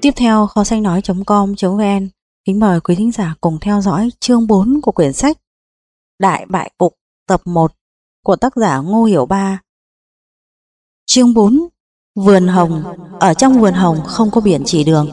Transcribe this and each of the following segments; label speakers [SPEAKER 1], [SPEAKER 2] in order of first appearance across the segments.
[SPEAKER 1] Tiếp theo kho sách nói.com.vn kính mời quý thính giả cùng theo dõi chương 4 của quyển sách Đại bại cục tập 1 của tác giả Ngô Hiểu Ba. Chương 4: Vườn hồng. Ở trong vườn hồng không có biển chỉ đường.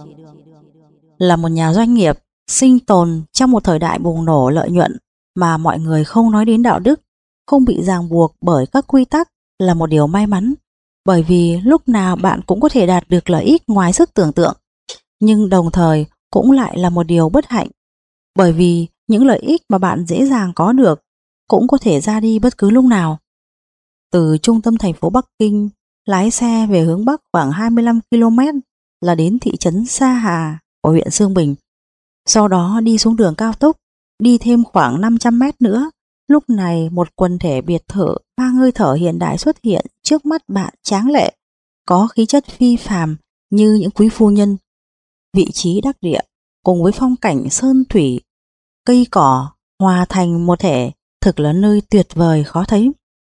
[SPEAKER 1] Là một nhà doanh nghiệp sinh tồn trong một thời đại bùng nổ lợi nhuận mà mọi người không nói đến đạo đức, không bị ràng buộc bởi các quy tắc là một điều may mắn, bởi vì lúc nào bạn cũng có thể đạt được lợi ích ngoài sức tưởng tượng, nhưng đồng thời cũng lại là một điều bất hạnh, bởi vì những lợi ích mà bạn dễ dàng có được cũng có thể ra đi bất cứ lúc nào. Từ trung tâm thành phố Bắc Kinh, lái xe về hướng Bắc khoảng 25 km là đến thị trấn Sa Hà của huyện Xương Bình. Sau đó đi xuống đường cao tốc, đi thêm khoảng 500 mét nữa. Lúc này một quần thể biệt thự mang hơi thở hiện đại xuất hiện trước mắt bạn, tráng lệ, có khí chất phi phàm như những quý phu nhân. Vị trí đắc địa cùng với phong cảnh sơn thủy, cây cỏ hòa thành một thể, thực là nơi tuyệt vời khó thấy.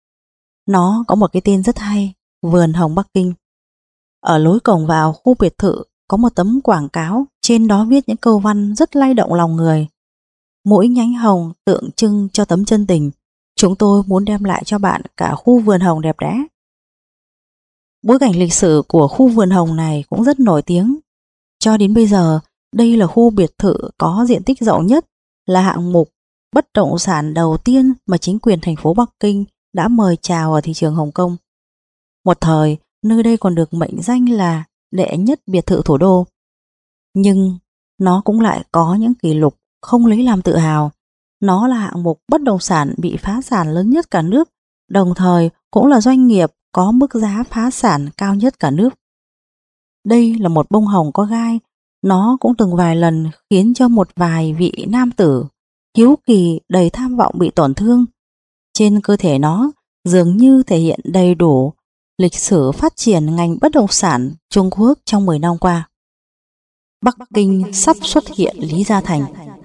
[SPEAKER 1] Nó có một cái tên rất hay, Vườn Hồng Bắc Kinh. Ở lối cổng vào khu biệt thự có một tấm quảng cáo, trên đó viết những câu văn rất lay động lòng người. Mỗi nhánh hồng tượng trưng cho tấm chân tình. Chúng tôi muốn đem lại cho bạn cả khu vườn hồng đẹp đẽ. Bối cảnh lịch sử của khu vườn hồng này cũng rất nổi tiếng. Cho đến bây giờ, đây là khu biệt thự có diện tích rộng nhất, là hạng mục bất động sản đầu tiên mà chính quyền thành phố Bắc Kinh đã mời chào ở thị trường Hồng Kông. Một thời, nơi đây còn được mệnh danh là đệ nhất biệt thự thủ đô. Nhưng nó cũng lại có những kỷ lục không lấy làm tự hào. Nó là hạng mục bất động sản bị phá sản lớn nhất cả nước, đồng thời cũng là doanh nghiệp có mức giá phá sản cao nhất cả nước. Đây là một bông hồng có gai, nó cũng từng vài lần khiến cho một vài vị nam tử hiếu kỳ đầy tham vọng bị tổn thương. Trên cơ thể nó dường như thể hiện đầy đủ lịch sử phát triển ngành bất động sản Trung Quốc trong 10 năm qua. Bắc Kinh sắp xuất hiện Lý Gia Thành.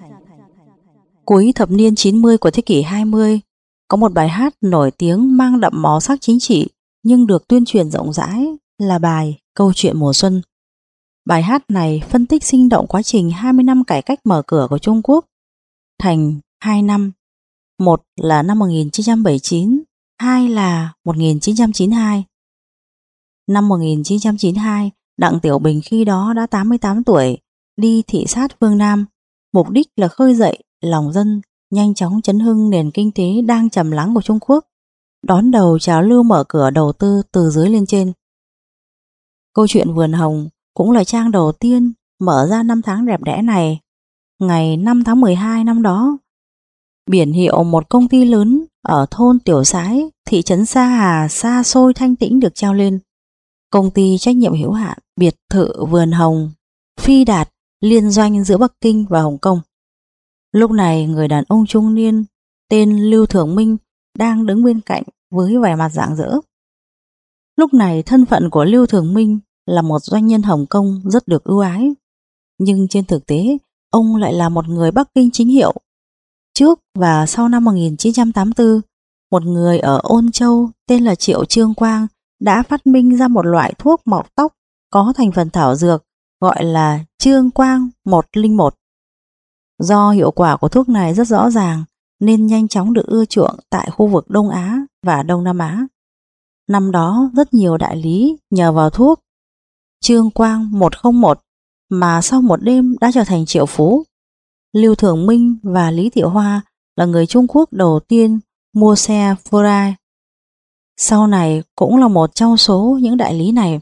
[SPEAKER 1] Cuối thập niên 90 của thế kỷ 20, có một bài hát nổi tiếng mang đậm màu sắc chính trị nhưng được tuyên truyền rộng rãi là bài Câu chuyện mùa xuân. Bài hát này phân tích sinh động quá trình 20 năm cải cách mở cửa của Trung Quốc thành 2 năm. Một là năm 1979, hai là 1992. Năm 1992, Đặng Tiểu Bình khi đó đã 88 tuổi, đi thị sát phương Nam, mục đích là khơi dậy lòng dân, nhanh chóng chấn hưng nền kinh tế đang trầm lắng của Trung Quốc, đón đầu trào lưu mở cửa đầu tư từ dưới lên trên. Câu chuyện Vườn Hồng cũng là trang đầu tiên mở ra năm tháng đẹp đẽ này. Ngày 5 tháng 12 năm đó, biển hiệu một công ty lớn ở thôn Tiểu Sái, thị trấn Sa Hà xa xôi thanh tĩnh được treo lên. Công ty trách nhiệm hữu hạn biệt thự Vườn Hồng Phi Đạt liên doanh giữa Bắc Kinh và Hồng Kông. Lúc này người đàn ông trung niên tên Lưu Thường Minh đang đứng bên cạnh với vẻ mặt rạng rỡ. Lúc này thân phận của Lưu Thường Minh là một doanh nhân Hồng Kông rất được ưu ái, nhưng trên thực tế ông lại là một người Bắc Kinh chính hiệu. Trước và sau năm 1984, một người ở Ôn Châu tên là Triệu Trương Quang đã phát minh ra một loại thuốc mọc tóc có thành phần thảo dược gọi là Trương Quang 101. Do hiệu quả của thuốc này rất rõ ràng nên nhanh chóng được ưa chuộng tại khu vực Đông Á và Đông Nam Á. Năm đó rất nhiều đại lý nhờ vào thuốc Trương Quang 101 mà sau một đêm đã trở thành triệu phú. Lưu Thường Minh và Lý Tiểu Hoa là người Trung Quốc đầu tiên mua xe Ferrari. Sau này cũng là một trong số những đại lý này.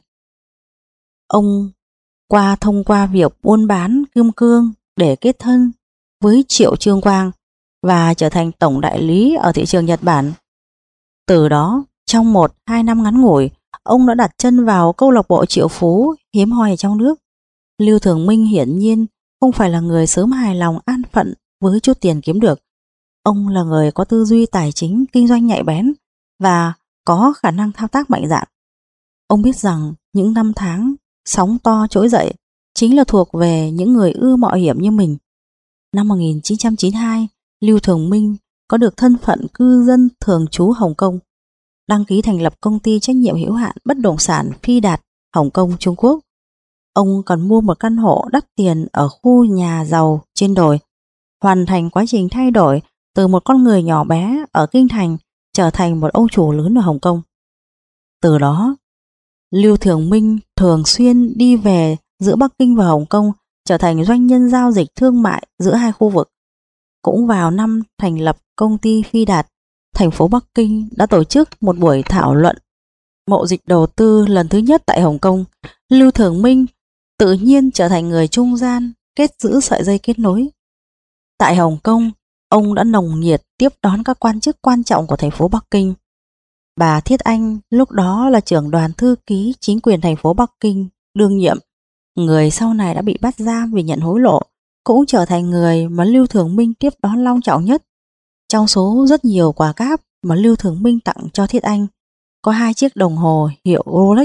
[SPEAKER 1] Ông thông qua việc buôn bán kim cương để kết thân với Triệu Trương Quang và trở thành tổng đại lý ở thị trường Nhật Bản. Từ đó, trong 1-2 năm ngắn ngủi, ông đã đặt chân vào câu lạc bộ triệu phú hiếm hoi ở trong nước. Lưu Thường Minh hiển nhiên không phải là người sớm hài lòng an phận với chút tiền kiếm được. Ông là người có tư duy tài chính kinh doanh nhạy bén và có khả năng thao tác mạnh dạn. Ông biết rằng những năm tháng sóng to trỗi dậy chính là thuộc về những người ưa mạo hiểm như mình. Năm 1992, Lưu Thường Minh có được thân phận cư dân thường trú Hồng Kông, đăng ký thành lập công ty trách nhiệm hữu hạn bất động sản Phi Đạt, Hồng Kông, Trung Quốc. Ông cần mua một căn hộ đắt tiền ở khu nhà giàu trên đồi, hoàn thành quá trình thay đổi từ một con người nhỏ bé ở kinh thành trở thành một ông chủ lớn ở Hồng Kông. Từ đó, Lưu Thường Minh thường xuyên đi về giữa Bắc Kinh và Hồng Kông, trở thành doanh nhân giao dịch thương mại giữa hai khu vực. Cũng vào năm thành lập công ty Phi Đạt, thành phố Bắc Kinh đã tổ chức một buổi thảo luận mậu dịch đầu tư lần thứ nhất tại Hồng Kông. Lưu Thường Minh tự nhiên trở thành người trung gian kết giữ sợi dây kết nối. Tại Hồng Kông, ông đã nồng nhiệt tiếp đón các quan chức quan trọng của thành phố Bắc Kinh. Bà Thiết Anh lúc đó là trưởng đoàn thư ký chính quyền thành phố Bắc Kinh đương nhiệm, người sau này đã bị bắt giam vì nhận hối lộ, cũng trở thành người mà Lưu Thường Minh tiếp đón long trọng nhất. Trong số rất nhiều quà cáp mà Lưu Thường Minh tặng cho Thiết Anh, có 2 chiếc đồng hồ hiệu Rolex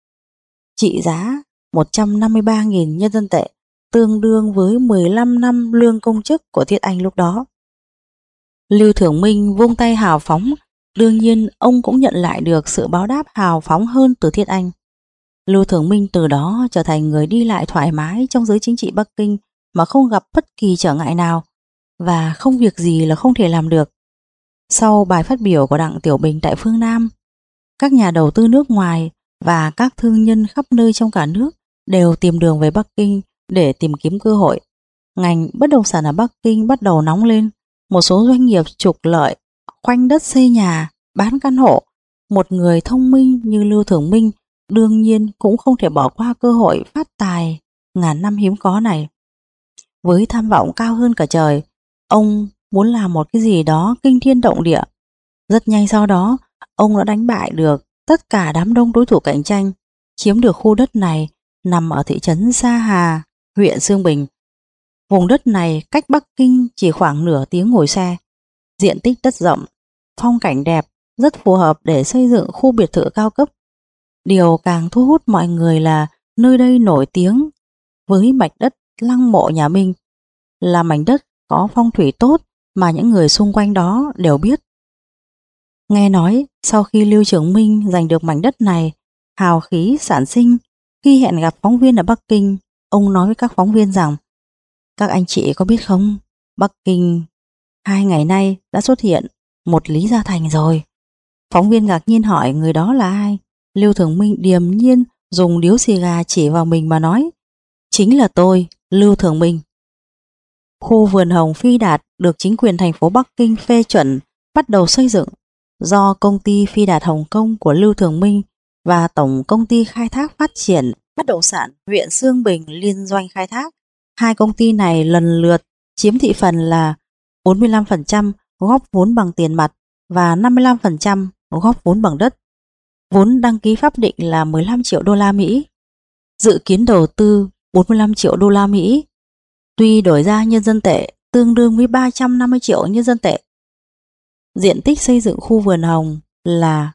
[SPEAKER 1] trị giá 153.000 nhân dân tệ, tương đương với 15 năm lương công chức của Thiết Anh lúc đó. Lưu Thường Minh vung tay hào phóng, đương nhiên ông cũng nhận lại được sự báo đáp hào phóng hơn từ Thiết Anh. Lưu Thường Minh từ đó trở thành người đi lại thoải mái trong giới chính trị Bắc Kinh mà không gặp bất kỳ trở ngại nào, và không việc gì là không thể làm được. Sau bài phát biểu của Đặng Tiểu Bình tại phương Nam, các nhà đầu tư nước ngoài và các thương nhân khắp nơi trong cả nước đều tìm đường về Bắc Kinh để tìm kiếm cơ hội. Ngành bất động sản ở Bắc Kinh bắt đầu nóng lên, một số doanh nghiệp trục lợi, khoanh đất xây nhà, bán căn hộ. Một người thông minh như Lưu Thường Minh đương nhiên cũng không thể bỏ qua cơ hội phát tài ngàn năm hiếm có này. Với tham vọng cao hơn cả trời, ông muốn làm một cái gì đó kinh thiên động địa. Rất nhanh sau đó, ông đã đánh bại được tất cả đám đông đối thủ cạnh tranh, chiếm được khu đất này nằm ở thị trấn Sa Hà, huyện Xương Bình. Vùng đất này cách Bắc Kinh chỉ khoảng nửa tiếng ngồi xe. Diện tích đất rộng, phong cảnh đẹp, rất phù hợp để xây dựng khu biệt thự cao cấp. Điều càng thu hút mọi người là nơi đây nổi tiếng với mảnh đất Lăng Mộ nhà Minh, là mảnh đất có phong thủy tốt mà những người xung quanh đó đều biết. Nghe nói sau khi Lưu Trường Minh giành được mảnh đất này, hào khí sản sinh. Khi hẹn gặp phóng viên ở Bắc Kinh, ông nói với các phóng viên rằng: các anh chị có biết không, Bắc Kinh 2 ngày nay đã xuất hiện một Lý Gia Thành rồi. Phóng viên ngạc nhiên hỏi người đó là ai. Lưu Thường Minh điềm nhiên dùng điếu xì gà chỉ vào mình mà nói: chính là tôi, Lưu Thường Minh. Khu vườn hồng Phi Đạt được chính quyền thành phố Bắc Kinh phê chuẩn bắt đầu xây dựng, do công ty Phi Đạt Hồng Kông của Lưu Thường Minh và Tổng công ty khai thác phát triển bất động sản huyện Xương Bình liên doanh khai thác. 2 công ty này lần lượt chiếm thị phần là 45% góp vốn bằng tiền mặt và 55% góp vốn bằng đất. Vốn đăng ký pháp định là 15 triệu đô la Mỹ. Dự kiến đầu tư 45 triệu đô la Mỹ. Tuy đổi ra nhân dân tệ tương đương với 350 triệu nhân dân tệ. Diện tích xây dựng khu vườn hồng là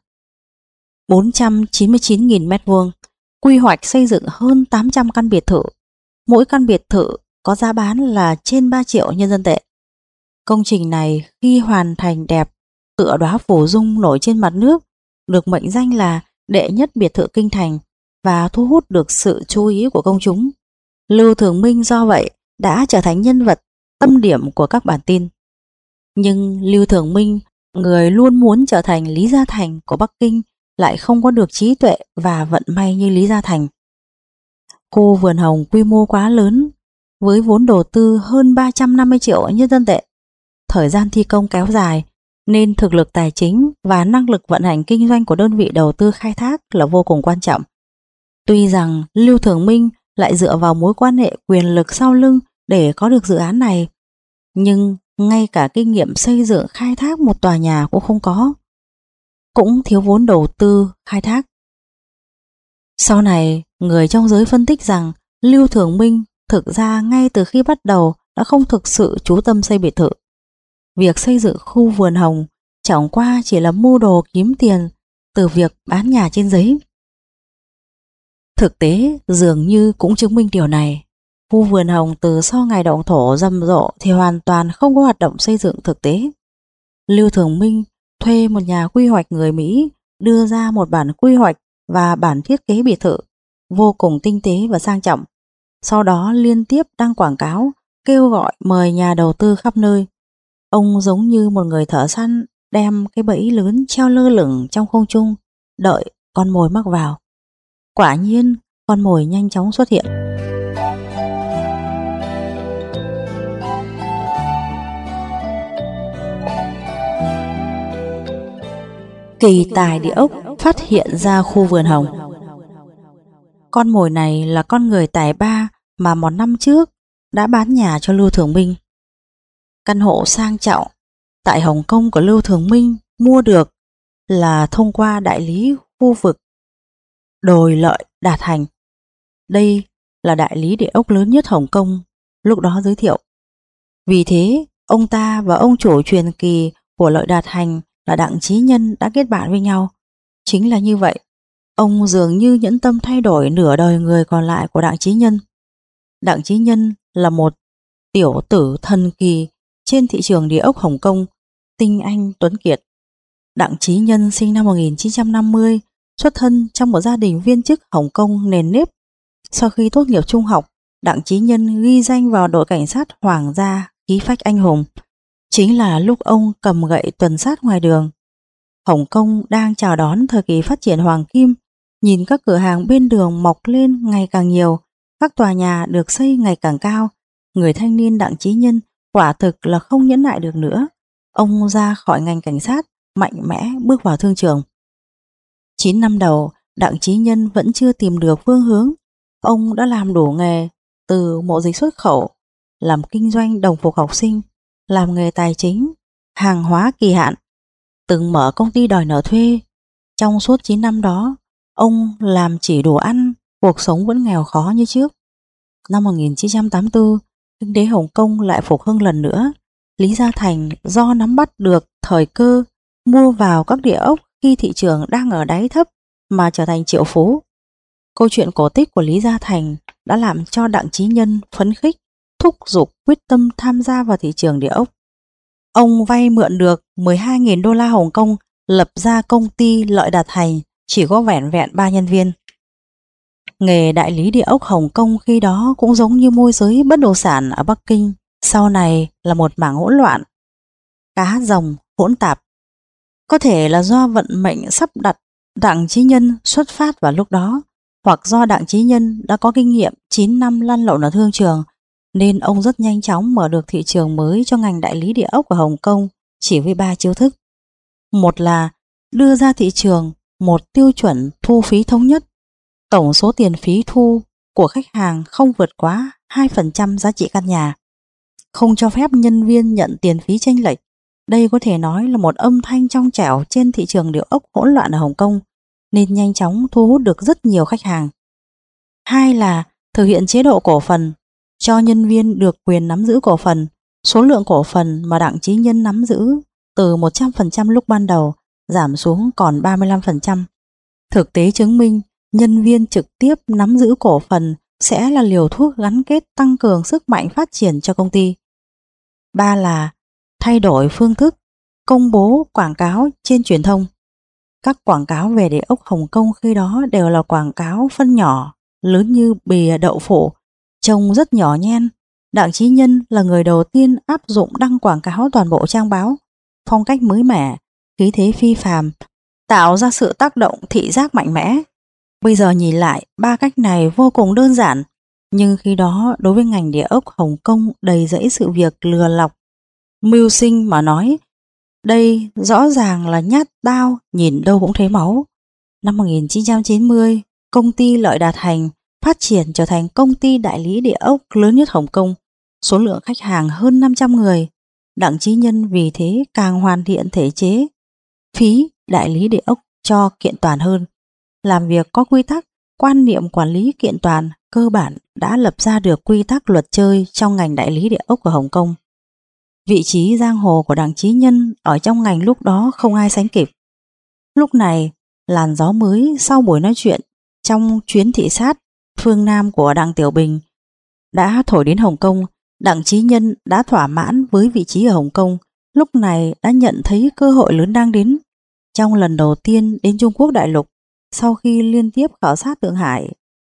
[SPEAKER 1] 499.000 m², quy hoạch xây dựng hơn 800 căn biệt thự. Mỗi căn biệt thự có giá bán là trên 3 triệu nhân dân tệ. Công trình này khi hoàn thành đẹp, tựa đóa phổ dung nổi trên mặt nước, được mệnh danh là đệ nhất biệt thự kinh thành và thu hút được sự chú ý của công chúng. Lưu Thường Minh do vậy đã trở thành nhân vật tâm điểm của các bản tin. Nhưng Lưu Thường Minh, người luôn muốn trở thành Lý Gia Thành của Bắc Kinh, lại không có được trí tuệ và vận may như Lý Gia Thành. Khu vườn hồng quy mô quá lớn, với vốn đầu tư hơn 350 triệu nhân dân tệ. Thời gian thi công kéo dài, nên thực lực tài chính và năng lực vận hành kinh doanh của đơn vị đầu tư khai thác là vô cùng quan trọng. Tuy rằng Lưu Thường Minh lại dựa vào mối quan hệ quyền lực sau lưng để có được dự án này, nhưng ngay cả kinh nghiệm xây dựng khai thác một tòa nhà cũng không có, cũng thiếu vốn đầu tư khai thác. Sau này, người trong giới phân tích rằng Lưu Thường Minh thực ra ngay từ khi bắt đầu đã không thực sự chú tâm xây biệt thự. Việc xây dựng khu vườn hồng chẳng qua chỉ là mưu đồ kiếm tiền từ việc bán nhà trên giấy. Thực tế dường như cũng chứng minh điều này. Khu vườn hồng từ sau ngày động thổ rầm rộ thì hoàn toàn không có hoạt động xây dựng thực tế. Lưu Thường Minh thuê một nhà quy hoạch người Mỹ đưa ra một bản quy hoạch và bản thiết kế biệt thự. vô cùng tinh tế và sang trọng. Sau đó liên tiếp đăng quảng cáo, kêu gọi mời nhà đầu tư khắp nơi. Ông giống như một người thợ săn đem cái bẫy lớn treo lơ lửng trong không trung, đợi con mồi mắc vào. Quả nhiên, con mồi nhanh chóng xuất hiện. Kỳ tài địa ốc phát hiện ra khu vườn hồng. Con mồi này là con người tài ba mà một năm trước đã bán nhà cho Lưu Thường Minh. Căn hộ sang trọng tại Hồng Kông của Lưu Thường Minh mua được là thông qua đại lý khu vực Đồi Lợi Đạt Hành. Đây là đại lý địa ốc lớn nhất Hồng Kông lúc đó giới thiệu. Vì thế, ông ta và ông chủ truyền kỳ của Lợi Đạt Hành là Đặng Chí Nhân đã kết bạn với nhau. Chính là như vậy, ông dường như nhẫn tâm thay đổi nửa đời người còn lại của Đặng Chí Nhân. Đặng Chí Nhân là một tiểu tử thần kỳ trên thị trường địa ốc Hồng Kông, tinh anh tuấn kiệt. Đặng Chí Nhân sinh năm 1950, xuất thân trong một gia đình viên chức Hồng Kông nền nếp. Sau khi tốt nghiệp trung học, Đặng Chí Nhân ghi danh vào đội cảnh sát Hoàng gia khí phách anh hùng. Chính là lúc ông cầm gậy tuần sát ngoài đường. Hồng Kông đang chào đón thời kỳ phát triển hoàng kim, nhìn các cửa hàng bên đường mọc lên ngày càng nhiều, các tòa nhà được xây ngày càng cao. Người thanh niên Đặng Chí Nhân quả thực là không nhẫn nại được nữa. Ông ra khỏi ngành cảnh sát, mạnh mẽ bước vào thương trường. 9 năm đầu, Đặng Chí Nhân vẫn chưa tìm được phương hướng. Ông đã làm đủ nghề, từ mậu dịch xuất khẩu, làm kinh doanh đồng phục học sinh, làm nghề tài chính, hàng hóa kỳ hạn, từng mở công ty đòi nợ thuê. Trong suốt 9 năm đó, ông làm chỉ đủ ăn, cuộc sống vẫn nghèo khó như trước. Năm 1984, kinh tế Hồng Kông lại phục hưng lần nữa. Lý Gia Thành do nắm bắt được thời cơ mua vào các địa ốc khi thị trường đang ở đáy thấp mà trở thành triệu phú. Câu chuyện cổ tích của Lý Gia Thành đã làm cho Đặng Chí Nhân phấn khích, thúc giục quyết tâm tham gia vào thị trường địa ốc. Ông vay mượn được 12.000 đô la Hồng Kông, lập ra công ty Lợi Đạt Hành, chỉ có vẻn vẹn 3 nhân viên. Nghề đại lý địa ốc Hồng Kông khi đó cũng giống như môi giới bất động sản ở Bắc Kinh, sau này là một mảng hỗn loạn, cá rồng hỗn tạp. Có thể là do vận mệnh sắp đặt Đặng Chí Nhân xuất phát vào lúc đó, hoặc do Đặng Chí Nhân đã có kinh nghiệm 9 năm lăn lộn ở thương trường, nên ông rất nhanh chóng mở được thị trường mới cho ngành đại lý địa ốc ở Hồng Kông chỉ với 3 chiêu thức. Một là đưa ra thị trường một tiêu chuẩn thu phí thống nhất. Tổng số tiền phí thu của khách hàng không vượt quá 2% giá trị căn nhà. Không cho phép nhân viên nhận tiền phí chênh lệch. Đây có thể nói là một âm thanh trong trẻo trên thị trường địa ốc hỗn loạn ở Hồng Kông, nên nhanh chóng thu hút được rất nhiều khách hàng. Hai là thực hiện chế độ cổ phần, cho nhân viên được quyền nắm giữ cổ phần. Số lượng cổ phần mà Đặng Chí Nhân nắm giữ từ 100% lúc ban đầu giảm xuống còn 35%. Thực tế chứng minh nhân viên trực tiếp nắm giữ cổ phần sẽ là liều thuốc gắn kết tăng cường sức mạnh phát triển cho công ty. Ba là thay đổi phương thức công bố quảng cáo trên truyền thông. Các quảng cáo về địa ốc Hồng Kông khi đó đều là quảng cáo phân nhỏ, lớn như bìa đậu phụ, trông rất nhỏ nhen. Đặng Chí Nhân là người đầu tiên áp dụng đăng quảng cáo toàn bộ trang báo, phong cách mới mẻ, khí thế phi phàm, tạo ra sự tác động thị giác mạnh mẽ. Bây giờ nhìn lại, ba cách này vô cùng đơn giản, nhưng khi đó đối với ngành địa ốc Hồng Kông đầy rẫy sự việc lừa lọc, mưu sinh mà nói, đây rõ ràng là nhát đao nhìn đâu cũng thấy máu. Năm 1990, công ty Lợi Đạt Hành phát triển trở thành công ty đại lý địa ốc lớn nhất Hồng Kông, số lượng khách hàng hơn 500 người. Đặng Chí Nhân vì thế càng hoàn thiện thể chế phí đại lý địa ốc cho kiện toàn hơn. Làm việc có quy tắc, quan niệm quản lý kiện toàn cơ bản đã lập ra được quy tắc luật chơi trong ngành đại lý địa ốc ở Hồng Kông. Vị trí giang hồ của Đặng Chí Nhân ở trong ngành lúc đó không ai sánh kịp. Lúc này, làn gió mới sau buổi nói chuyện trong chuyến thị sát phương Nam của Đặng Tiểu Bình đã thổi đến Hồng Kông. Đặng Chí Nhân đã thỏa mãn với vị trí ở Hồng Kông, lúc này đã nhận thấy cơ hội lớn đang đến. Trong lần đầu tiên đến Trung Quốc đại lục, sau khi liên tiếp khảo sát Thượng Hải,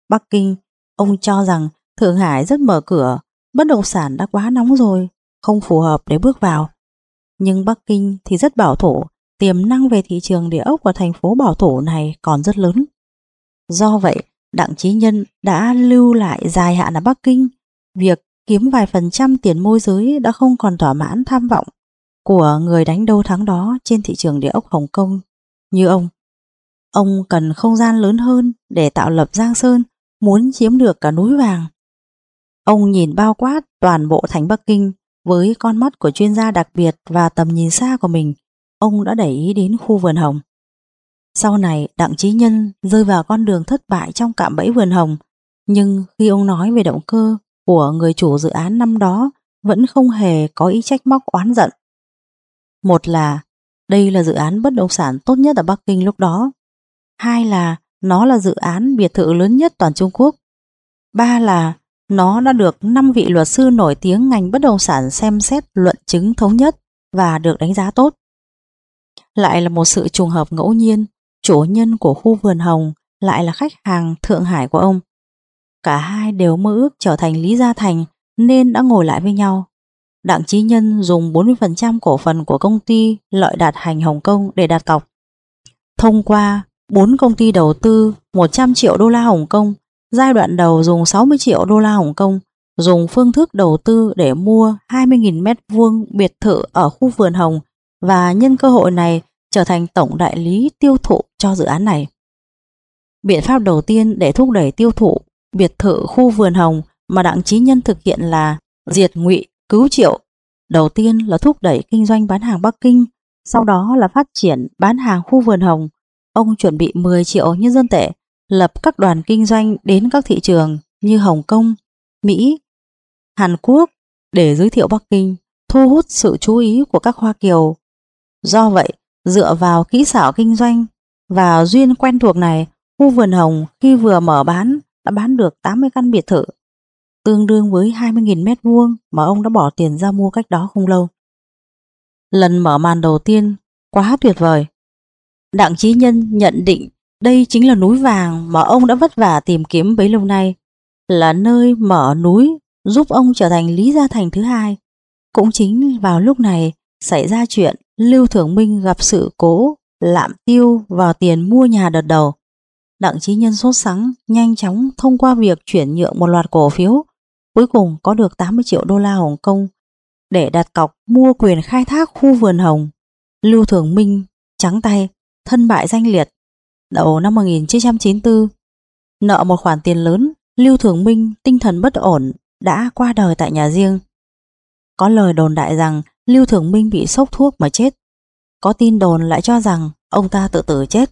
[SPEAKER 1] Bắc Kinh, ông cho rằng Thượng Hải rất mở cửa, bất động sản đã quá nóng rồi, không phù hợp để bước vào. Nhưng Bắc Kinh thì rất bảo thủ, tiềm năng về thị trường địa ốc của thành phố bảo thủ này còn rất lớn. Do vậy, Đặng Chí Nhân đã lưu lại dài hạn ở Bắc Kinh. Việc kiếm vài % tiền môi giới đã không còn thỏa mãn tham vọng của người đánh đâu thắng đó trên thị trường địa ốc Hồng Kông như ông. Ông cần không gian lớn hơn để tạo lập Giang Sơn, muốn chiếm được cả núi vàng. Ông nhìn bao quát toàn bộ thành Bắc Kinh với con mắt của chuyên gia đặc biệt và tầm nhìn xa của mình. Ông đã để ý đến khu vườn hồng. Sau này Đặng Chí Nhân rơi vào con đường thất bại trong cạm bẫy vườn hồng, nhưng khi ông nói về động cơ của người chủ dự án năm đó vẫn không hề có ý trách móc oán giận. Một là đây là dự án bất động sản tốt nhất ở Bắc Kinh lúc đó. Hai là nó là dự án biệt thự lớn nhất toàn Trung Quốc. Ba là nó đã được 5 vị luật sư nổi tiếng ngành bất động sản xem xét luận chứng thống nhất và được đánh giá tốt. Lại là một sự trùng hợp ngẫu nhiên, chủ nhân của khu vườn hồng lại là khách hàng Thượng Hải của ông. Cả hai đều mơ ước trở thành Lý Gia Thành nên đã ngồi lại với nhau. Đặng Chí Nhân dùng 40% cổ phần của công ty Lợi Đạt Hành Hồng Kông để đặt cọc. Thông qua 4 công ty đầu tư 100 triệu đô la Hồng Kông, giai đoạn đầu dùng 60 triệu đô la Hồng Kông, dùng phương thức đầu tư để mua 20.000 mét vuông biệt thự ở khu vườn hồng và nhân cơ hội này trở thành tổng đại lý tiêu thụ cho dự án này. Biện pháp đầu tiên để thúc đẩy tiêu thụ biệt thự khu vườn hồng mà Đặng Chí Nhân thực hiện là diệt Ngụy, cứu Triệu. Đầu tiên là thúc đẩy kinh doanh bán hàng Bắc Kinh, sau đó là phát triển bán hàng khu vườn hồng. Ông chuẩn bị 10 triệu nhân dân tệ, lập các đoàn kinh doanh đến các thị trường như Hồng Kông, Mỹ, Hàn Quốc để giới thiệu Bắc Kinh, thu hút sự chú ý của các Hoa Kiều. Do vậy, dựa vào kỹ xảo kinh doanh và duyên quen thuộc này, khu vườn hồng khi vừa mở bán đã bán được 80 căn biệt thự, tương đương với 20.000 mét vuông mà ông đã bỏ tiền ra mua cách đó không lâu. Lần mở màn đầu tiên quá tuyệt vời. Đặng Chí Nhân nhận định đây chính là núi vàng mà ông đã vất vả tìm kiếm bấy lâu nay, là nơi mở núi giúp ông trở thành Lý Gia Thành thứ hai. Cũng chính vào lúc này xảy ra chuyện Lưu Thưởng Minh gặp sự cố lạm tiêu vào tiền mua nhà đợt đầu. Đặng Chí Nhân sốt sắng nhanh chóng thông qua việc chuyển nhượng một loạt cổ phiếu, cuối cùng có được 80 triệu đô la Hồng Kông để đặt cọc mua quyền khai thác khu vườn hồng. Lưu Thưởng Minh trắng tay, thân bại danh liệt. Đầu năm 1994, nợ một khoản tiền lớn, Lưu Thưởng Minh tinh thần bất ổn đã qua đời tại nhà riêng. Có lời đồn đại rằng Lưu Thưởng Minh bị sốc thuốc mà chết. Có tin đồn lại cho rằng ông ta tự tử chết.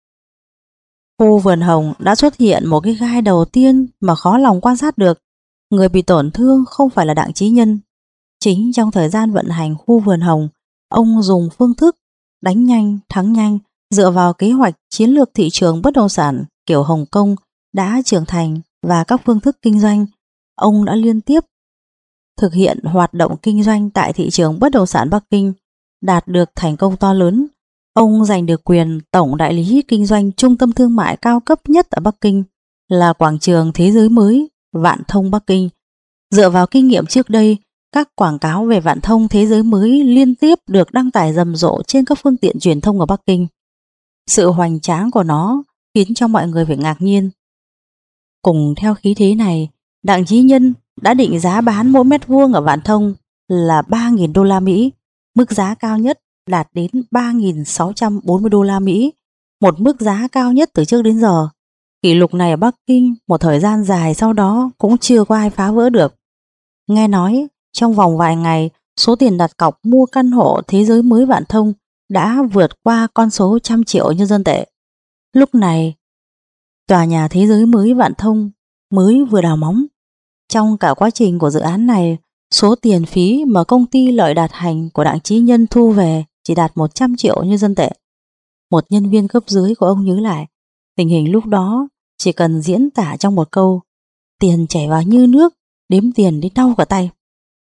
[SPEAKER 1] Khu vườn hồng đã xuất hiện một cái gai đầu tiên mà khó lòng quan sát được. Người bị tổn thương không phải là Đặng Chí Nhân. Chính trong thời gian vận hành khu vườn hồng, ông dùng phương thức đánh nhanh, thắng nhanh dựa vào kế hoạch chiến lược thị trường bất động sản kiểu Hồng Kông đã trưởng thành và các phương thức kinh doanh. Ông đã liên tiếp thực hiện hoạt động kinh doanh tại thị trường bất động sản Bắc Kinh, đạt được thành công to lớn. Ông giành được quyền tổng đại lý kinh doanh trung tâm thương mại cao cấp nhất ở Bắc Kinh là quảng trường thế giới mới Vạn Thông Bắc Kinh. Dựa vào kinh nghiệm trước đây, các quảng cáo về Vạn Thông thế giới mới liên tiếp được đăng tải rầm rộ trên các phương tiện truyền thông ở Bắc Kinh. Sự hoành tráng của nó khiến cho mọi người phải ngạc nhiên. Cùng theo khí thế này, Đặng Chí Nhân đã định giá bán mỗi mét vuông ở Vạn Thông là 3.000 đô la Mỹ, mức giá cao nhất đạt đến 3.640 đô la Mỹ, một mức giá cao nhất từ trước đến giờ. Kỷ lục này ở Bắc Kinh một thời gian dài sau đó cũng chưa có ai phá vỡ được. Nghe nói trong vòng vài ngày, số tiền đặt cọc mua căn hộ thế giới mới Vạn Thông đã vượt qua con số 100 triệu nhân dân tệ. Lúc này, tòa nhà thế giới mới Vạn Thông mới vừa đào móng. Trong cả quá trình của dự án này, số tiền phí mà công ty Lợi Đạt Hành của Đặng Chí Nhân thu về chỉ đạt 100 triệu nhân dân tệ. Một nhân viên cấp dưới của ông nhớ lại, tình hình lúc đó chỉ cần diễn tả trong một câu: tiền chảy vào như nước, đếm tiền đến đau cả tay.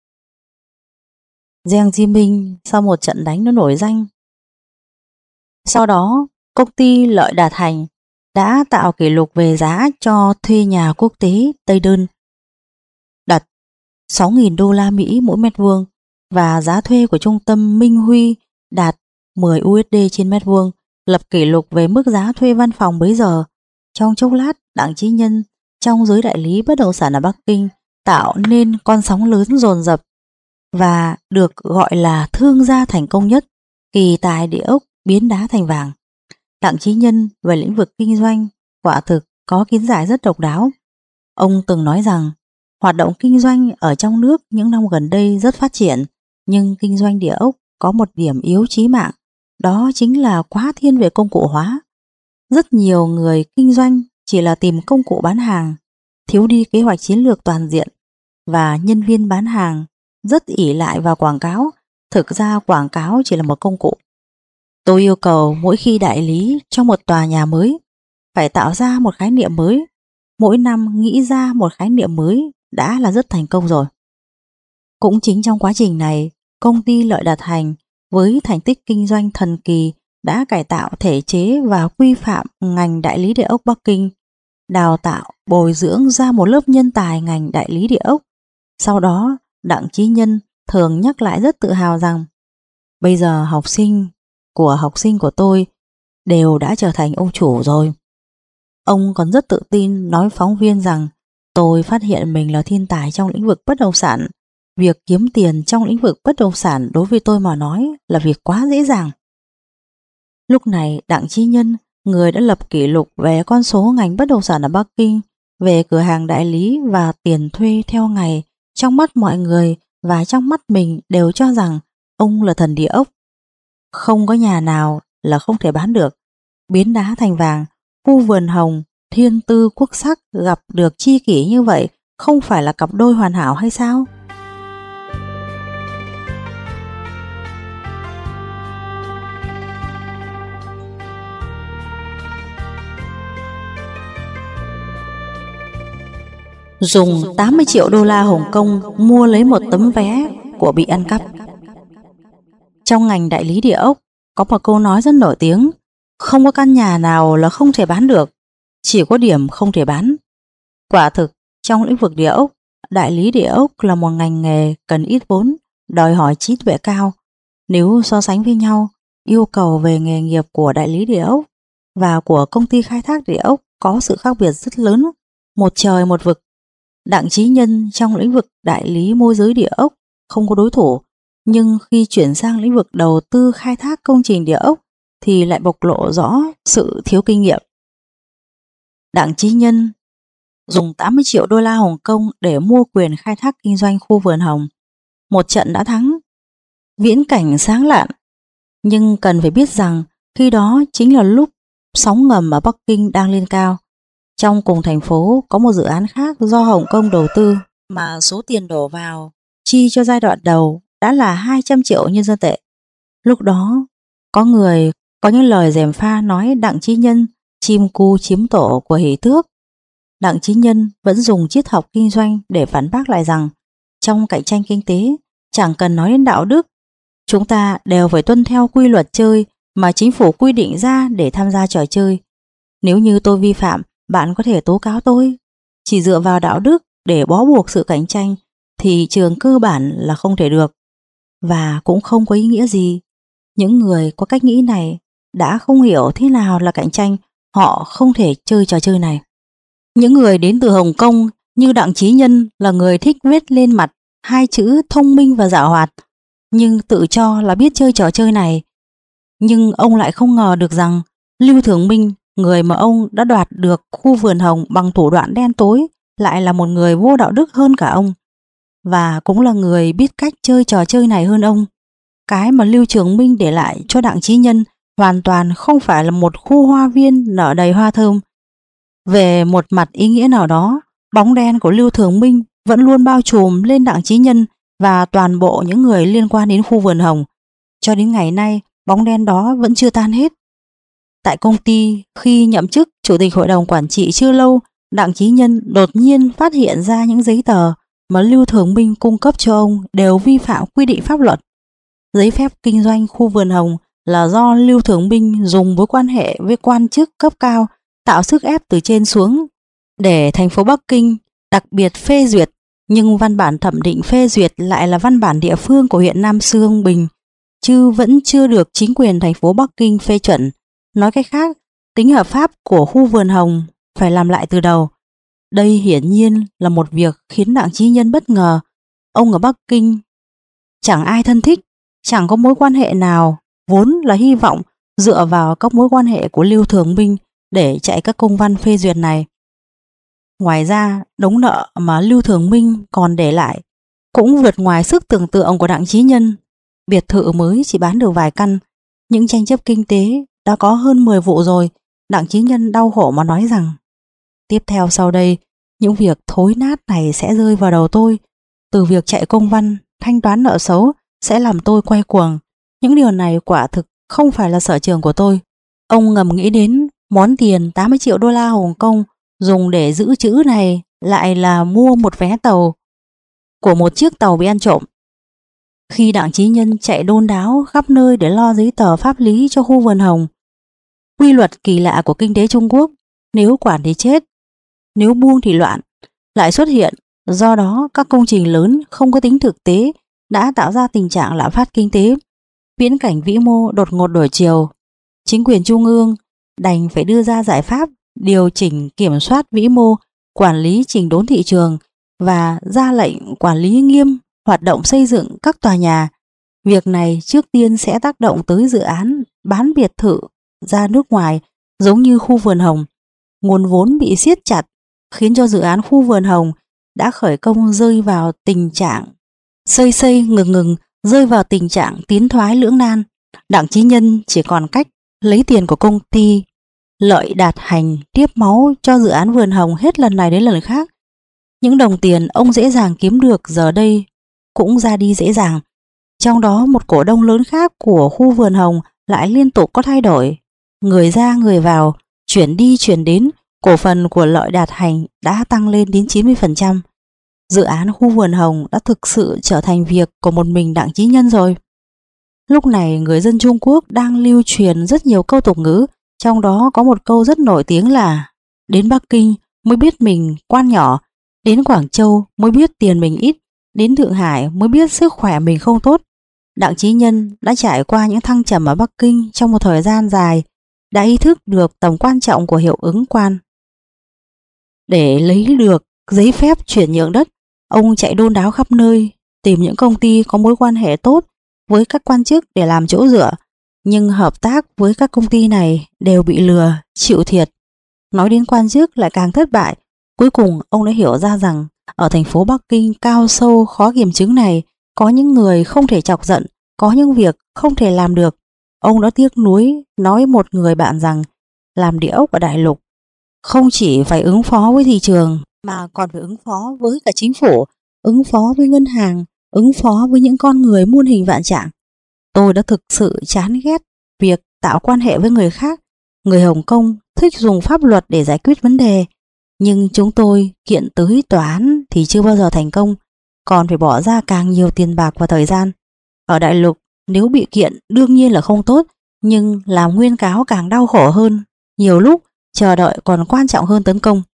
[SPEAKER 1] Giang Jiming sau một trận đánh nó nổi danh. Sau đó, công ty Lợi Đạt Hành đã tạo kỷ lục về giá cho thuê nhà quốc tế Tây Đơn, đặt 6.000 đô la Mỹ mỗi mét vuông, và giá thuê của trung tâm Minh Huy đạt 10 USD trên mét vuông, lập kỷ lục về mức giá thuê văn phòng bấy giờ. Trong chốc lát, Đặng Chí Nhân trong giới đại lý bất động sản ở Bắc Kinh tạo nên con sóng lớn dồn dập và được gọi là thương gia thành công nhất, kỳ tài địa ốc biến đá thành vàng. Đặng Chí Nhân về lĩnh vực kinh doanh quả thực có kiến giải rất độc đáo. Ông từng nói rằng hoạt động kinh doanh ở trong nước những năm gần đây rất phát triển, nhưng kinh doanh địa ốc có một điểm yếu chí mạng, đó chính là quá thiên về công cụ hóa. Rất nhiều người kinh doanh chỉ là tìm công cụ bán hàng, thiếu đi kế hoạch chiến lược toàn diện, và nhân viên bán hàng rất ỷ lại vào quảng cáo. Thực ra quảng cáo chỉ là một công cụ. Tôi yêu cầu mỗi khi đại lý trong một tòa nhà mới phải tạo ra một khái niệm mới. Mỗi năm nghĩ ra một khái niệm mới đã là rất thành công rồi. Cũng chính trong quá trình này, công ty Lợi Đạt Hành với thành tích kinh doanh thần kỳ đã cải tạo thể chế và quy phạm ngành đại lý địa ốc Bắc Kinh, đào tạo, bồi dưỡng ra một lớp nhân tài ngành đại lý địa ốc. Sau đó, Đặng Chí Nhân thường nhắc lại rất tự hào rằng bây giờ học sinh của tôi đều đã trở thành ông chủ rồi. Ông còn rất tự tin nói phóng viên rằng tôi phát hiện mình là thiên tài trong lĩnh vực bất động sản. Việc kiếm tiền trong lĩnh vực bất động sản đối với tôi mà nói là việc quá dễ dàng. Lúc này Đặng Chí Nhân, người đã lập kỷ lục về con số ngành bất động sản ở Bắc Kinh, về cửa hàng đại lý và tiền thuê theo ngày, trong mắt mọi người và trong mắt mình đều cho rằng ông là thần địa ốc. Không có nhà nào là không thể bán được. Biến đá thành vàng, khu vườn hồng, thiên tư quốc sắc gặp được tri kỷ như vậy không phải là cặp đôi hoàn hảo hay sao? Dùng 80 triệu đô la Hồng Kông mua lấy một tấm vé của bị ăn cắp. Trong ngành đại lý địa ốc có một câu nói rất nổi tiếng: không có căn nhà nào là không thể bán được, chỉ có điểm không thể bán. Quả thực, trong lĩnh vực địa ốc, đại lý địa ốc là một ngành nghề cần ít vốn, đòi hỏi trí tuệ cao. Nếu so sánh với nhau, yêu cầu về nghề nghiệp của đại lý địa ốc và của công ty khai thác địa ốc có sự khác biệt rất lớn, một trời một vực. Đặng Chí Nhân trong lĩnh vực đại lý môi giới địa ốc không có đối thủ, nhưng khi chuyển sang lĩnh vực đầu tư khai thác công trình địa ốc thì lại bộc lộ rõ sự thiếu kinh nghiệm. Đặng Chí Nhân dùng 80 triệu đô la Hồng Kông để mua quyền khai thác kinh doanh khu vườn hồng. Một trận đã thắng, viễn cảnh sáng lạn. Nhưng cần phải biết rằng khi đó chính là lúc sóng ngầm ở Bắc Kinh đang lên cao. Trong cùng thành phố có một dự án khác do Hồng Kông đầu tư mà số tiền đổ vào chi cho giai đoạn đầu đã là 200 triệu nhân dân tệ. Lúc đó có những lời gièm pha nói Đặng Chí Nhân chim cu chiếm tổ của hỷ tước. Đặng Chí Nhân vẫn dùng triết học kinh doanh để phản bác lại rằng trong cạnh tranh kinh tế chẳng cần nói đến đạo đức, chúng ta đều phải tuân theo quy luật chơi mà chính phủ quy định ra để tham gia trò chơi. Nếu như tôi vi phạm, bạn có thể tố cáo tôi. Chỉ dựa vào đạo đức để bó buộc sự cạnh tranh thì trường cơ bản là không thể được, và cũng không có ý nghĩa gì. Những người có cách nghĩ này đã không hiểu thế nào là cạnh tranh, họ không thể chơi trò chơi này. Những người đến từ Hồng Kông như Đặng Chí Nhân là người thích viết lên mặt hai chữ thông minh và giàu hoạt, nhưng tự cho là biết chơi trò chơi này. Nhưng ông lại không ngờ được rằng Lưu Thường Minh, người mà ông đã đoạt được khu vườn hồng bằng thủ đoạn đen tối, lại là một người vô đạo đức hơn cả ông, và cũng là người biết cách chơi trò chơi này hơn ông. Cái mà Lưu Trường Minh để lại cho Đặng Chí Nhân hoàn toàn không phải là một khu hoa viên nở đầy hoa thơm. Về một mặt ý nghĩa nào đó, bóng đen của Lưu Thường Minh vẫn luôn bao trùm lên Đặng Chí Nhân và toàn bộ những người liên quan đến khu vườn hồng. Cho đến ngày nay, bóng đen đó vẫn chưa tan hết. Tại công ty, khi nhậm chức chủ tịch hội đồng quản trị chưa lâu, Đặng Chí Nhân đột nhiên phát hiện ra những giấy tờ mà Lưu Thường Minh cung cấp cho ông đều vi phạm quy định pháp luật. Giấy phép kinh doanh khu vườn hồng là do Lưu Thường Minh dùng mối quan hệ với quan chức cấp cao tạo sức ép từ trên xuống để thành phố Bắc Kinh đặc biệt phê duyệt, nhưng văn bản thẩm định phê duyệt lại là văn bản địa phương của huyện Nam Xương Bình, chứ vẫn chưa được chính quyền thành phố Bắc Kinh phê chuẩn. Nói cách khác, tính hợp pháp của khu vườn hồng phải làm lại từ đầu. Đây hiển nhiên là một việc khiến Đặng Chí Nhân bất ngờ. Ông ở Bắc Kinh chẳng ai thân thích, chẳng có mối quan hệ nào, vốn là hy vọng dựa vào các mối quan hệ của Lưu Thường Minh để chạy các công văn phê duyệt này. Ngoài ra, đống nợ mà Lưu Thường Minh còn để lại cũng vượt ngoài sức tưởng tượng của Đặng Chí Nhân. Biệt thự mới chỉ bán được vài căn, những tranh chấp kinh tế đã có hơn 10 vụ rồi. Đặng Chí Nhân đau khổ mà nói rằng, tiếp theo sau đây, những việc thối nát này sẽ rơi vào đầu tôi. Từ việc chạy công văn, thanh toán nợ xấu sẽ làm tôi quay cuồng. Những điều này quả thực không phải là sở trường của tôi. Ông ngầm nghĩ đến món tiền 80 triệu đô la Hồng Kông dùng để giữ chữ này lại là mua một vé tàu của một chiếc tàu bị ăn trộm. Khi Đặng Chí Nhân chạy đôn đáo khắp nơi để lo giấy tờ pháp lý cho khu vườn hồng, quy luật kỳ lạ của kinh tế Trung Quốc, nếu quản thì chết, nếu buông thì loạn, lại xuất hiện. Do đó, các công trình lớn không có tính thực tế đã tạo ra tình trạng lạm phát kinh tế. Viễn cảnh vĩ mô đột ngột đổi chiều. Chính quyền trung ương đành phải đưa ra giải pháp điều chỉnh kiểm soát vĩ mô, quản lý chỉnh đốn thị trường và ra lệnh quản lý nghiêm hoạt động xây dựng các tòa nhà. Việc này trước tiên sẽ tác động tới dự án bán biệt thự ra nước ngoài giống như khu vườn hồng. Nguồn vốn bị siết chặt khiến cho dự án khu vườn hồng đã khởi công rơi vào tình trạng xây ngừng, rơi vào tình trạng tiến thoái lưỡng nan. Đặng Chí Nhân chỉ còn cách lấy tiền của công ty Lợi Đạt Hành tiếp máu cho dự án vườn hồng hết lần này đến lần khác. Những đồng tiền ông dễ dàng kiếm được giờ đây cũng ra đi dễ dàng. Trong đó một cổ đông lớn khác của khu vườn hồng lại liên tục có thay đổi. Người ra người vào, chuyển đi chuyển đến, cổ phần của Lợi Đạt Hành đã tăng lên đến 90%. Dự án khu vườn hồng đã thực sự trở thành việc của một mình Đặng Chí Nhân rồi. Lúc này người dân Trung Quốc đang lưu truyền rất nhiều câu tục ngữ, trong đó có một câu rất nổi tiếng là đến Bắc Kinh mới biết mình quan nhỏ, đến Quảng Châu mới biết tiền mình ít, đến Thượng Hải mới biết sức khỏe mình không tốt. Đặng Chí Nhân đã trải qua những thăng trầm ở Bắc Kinh trong một thời gian dài, đã ý thức được tầm quan trọng của hiệu ứng quan. Để lấy được giấy phép chuyển nhượng đất, ông chạy đôn đáo khắp nơi, tìm những công ty có mối quan hệ tốt với các quan chức để làm chỗ dựa, nhưng hợp tác với các công ty này đều bị lừa, chịu thiệt. Nói đến quan chức lại càng thất bại. Cuối cùng ông đã hiểu ra rằng ở thành phố Bắc Kinh cao sâu khó kiểm chứng này, có những người không thể chọc giận, có những việc không thể làm được. Ông đã tiếc nuối nói một người bạn rằng làm địa ốc ở đại lục không chỉ phải ứng phó với thị trường mà còn phải ứng phó với cả chính phủ, ứng phó với ngân hàng, ứng phó với những con người muôn hình vạn trạng. Tôi đã thực sự chán ghét việc tạo quan hệ với người khác. Người Hồng Kông thích dùng pháp luật để giải quyết vấn đề, nhưng chúng tôi kiện tới tòa án thì chưa bao giờ thành công, còn phải bỏ ra càng nhiều tiền bạc và thời gian. Ở đại lục, nếu bị kiện đương nhiên là không tốt, nhưng làm nguyên cáo càng đau khổ hơn. Nhiều lúc chờ đợi còn quan trọng hơn tấn công.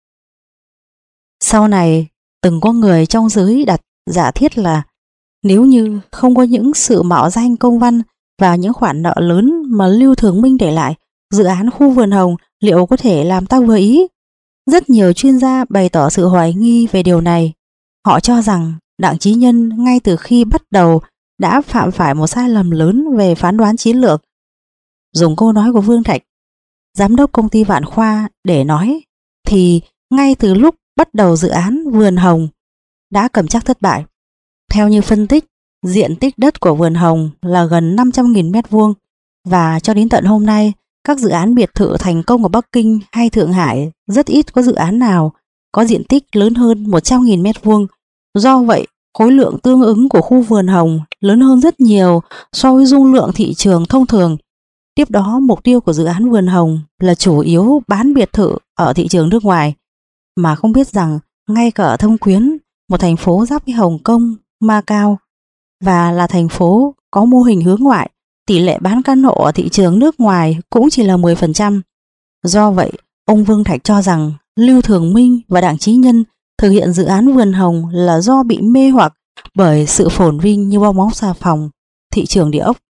[SPEAKER 1] Sau này, từng có người trong giới đặt giả thiết là nếu như không có những sự mạo danh công văn và những khoản nợ lớn mà Lưu Thường Minh để lại, dự án khu vườn hồng liệu có thể làm ta vừa ý? Rất nhiều chuyên gia bày tỏ sự hoài nghi về điều này. Họ cho rằng Đặng Chí Nhân ngay từ khi bắt đầu đã phạm phải một sai lầm lớn về phán đoán chiến lược. Dùng câu nói của Vương Thạch, giám đốc công ty Vạn Khoa để nói, thì ngay từ lúc bắt đầu dự án vườn hồng đã cầm chắc thất bại. Theo như phân tích, diện tích đất của vườn hồng là gần 500.000 m2 và cho đến tận hôm nay, các dự án biệt thự thành công ở Bắc Kinh hay Thượng Hải rất ít có dự án nào có diện tích lớn hơn 100.000 m2. Do vậy, khối lượng tương ứng của khu vườn hồng lớn hơn rất nhiều so với dung lượng thị trường thông thường. Tiếp đó, mục tiêu của dự án vườn hồng là chủ yếu bán biệt thự ở thị trường nước ngoài, mà không biết rằng ngay cả ở Thâm Quyến, một thành phố giáp với Hồng Kông, Macau và là thành phố có mô hình hướng ngoại, tỷ lệ bán căn hộ ở thị trường nước ngoài cũng chỉ là 10%. Do vậy, Ông Vương Thạch cho rằng Lưu Thường Minh và Đặng Chí Nhân thực hiện dự án vườn hồng là do bị mê hoặc bởi sự phồn vinh như bong bóng xà phòng thị trường địa ốc.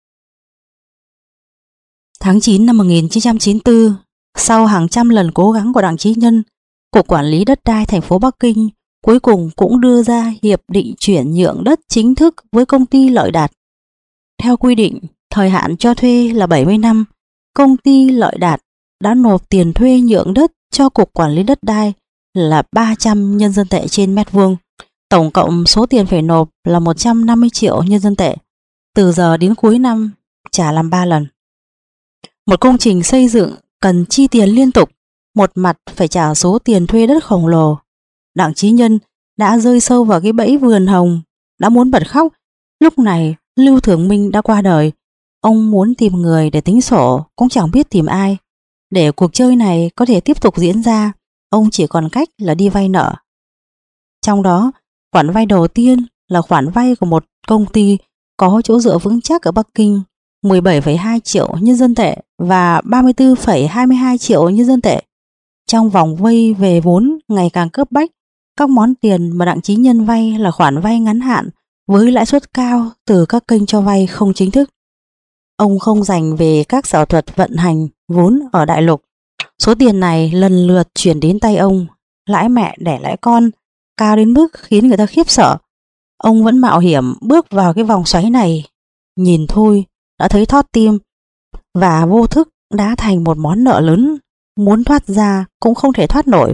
[SPEAKER 1] Tháng 9 năm 1994, sau hàng trăm lần cố gắng của Đặng Chí Nhân, Cục Quản lý Đất đai thành phố Bắc Kinh cuối cùng cũng đưa ra hiệp định chuyển nhượng đất chính thức với công ty Lợi Đạt. Theo quy định, thời hạn cho thuê là 70 năm, công ty Lợi Đạt đã nộp tiền thuê nhượng đất cho Cục Quản lý Đất đai là 300 nhân dân tệ trên mét vuông. Tổng cộng số tiền phải nộp là 150 triệu nhân dân tệ. Từ giờ đến cuối năm trả làm 3 lần. Một công trình xây dựng cần chi tiền liên tục, một mặt phải trả số tiền thuê đất khổng lồ. Đặng Chí Nhân đã rơi sâu vào cái bẫy vườn hồng, đã muốn bật khóc. Lúc này Lưu Thường Minh đã qua đời. Ông muốn tìm người để tính sổ cũng chẳng biết tìm ai. Để cuộc chơi này có thể tiếp tục diễn ra, ông chỉ còn cách là đi vay nợ. Trong đó, khoản vay đầu tiên là khoản vay của một công ty có chỗ dựa vững chắc ở Bắc Kinh, 17,2 triệu nhân dân tệ và 34,22 triệu nhân dân tệ. Trong vòng vay về vốn ngày càng cấp bách, các món tiền mà Đặng Chí Nhân vay là khoản vay ngắn hạn với lãi suất cao từ các kênh cho vay không chính thức. Ông không dành về các xảo thuật vận hành vốn ở đại lục. Số tiền này lần lượt chuyển đến tay ông, lãi mẹ đẻ lãi con, cao đến mức khiến người ta khiếp sợ. Ông vẫn mạo hiểm bước vào cái vòng xoáy này, nhìn thôi đã thấy thót tim, và vô thức đã thành một món nợ lớn, muốn thoát ra cũng không thể thoát nổi.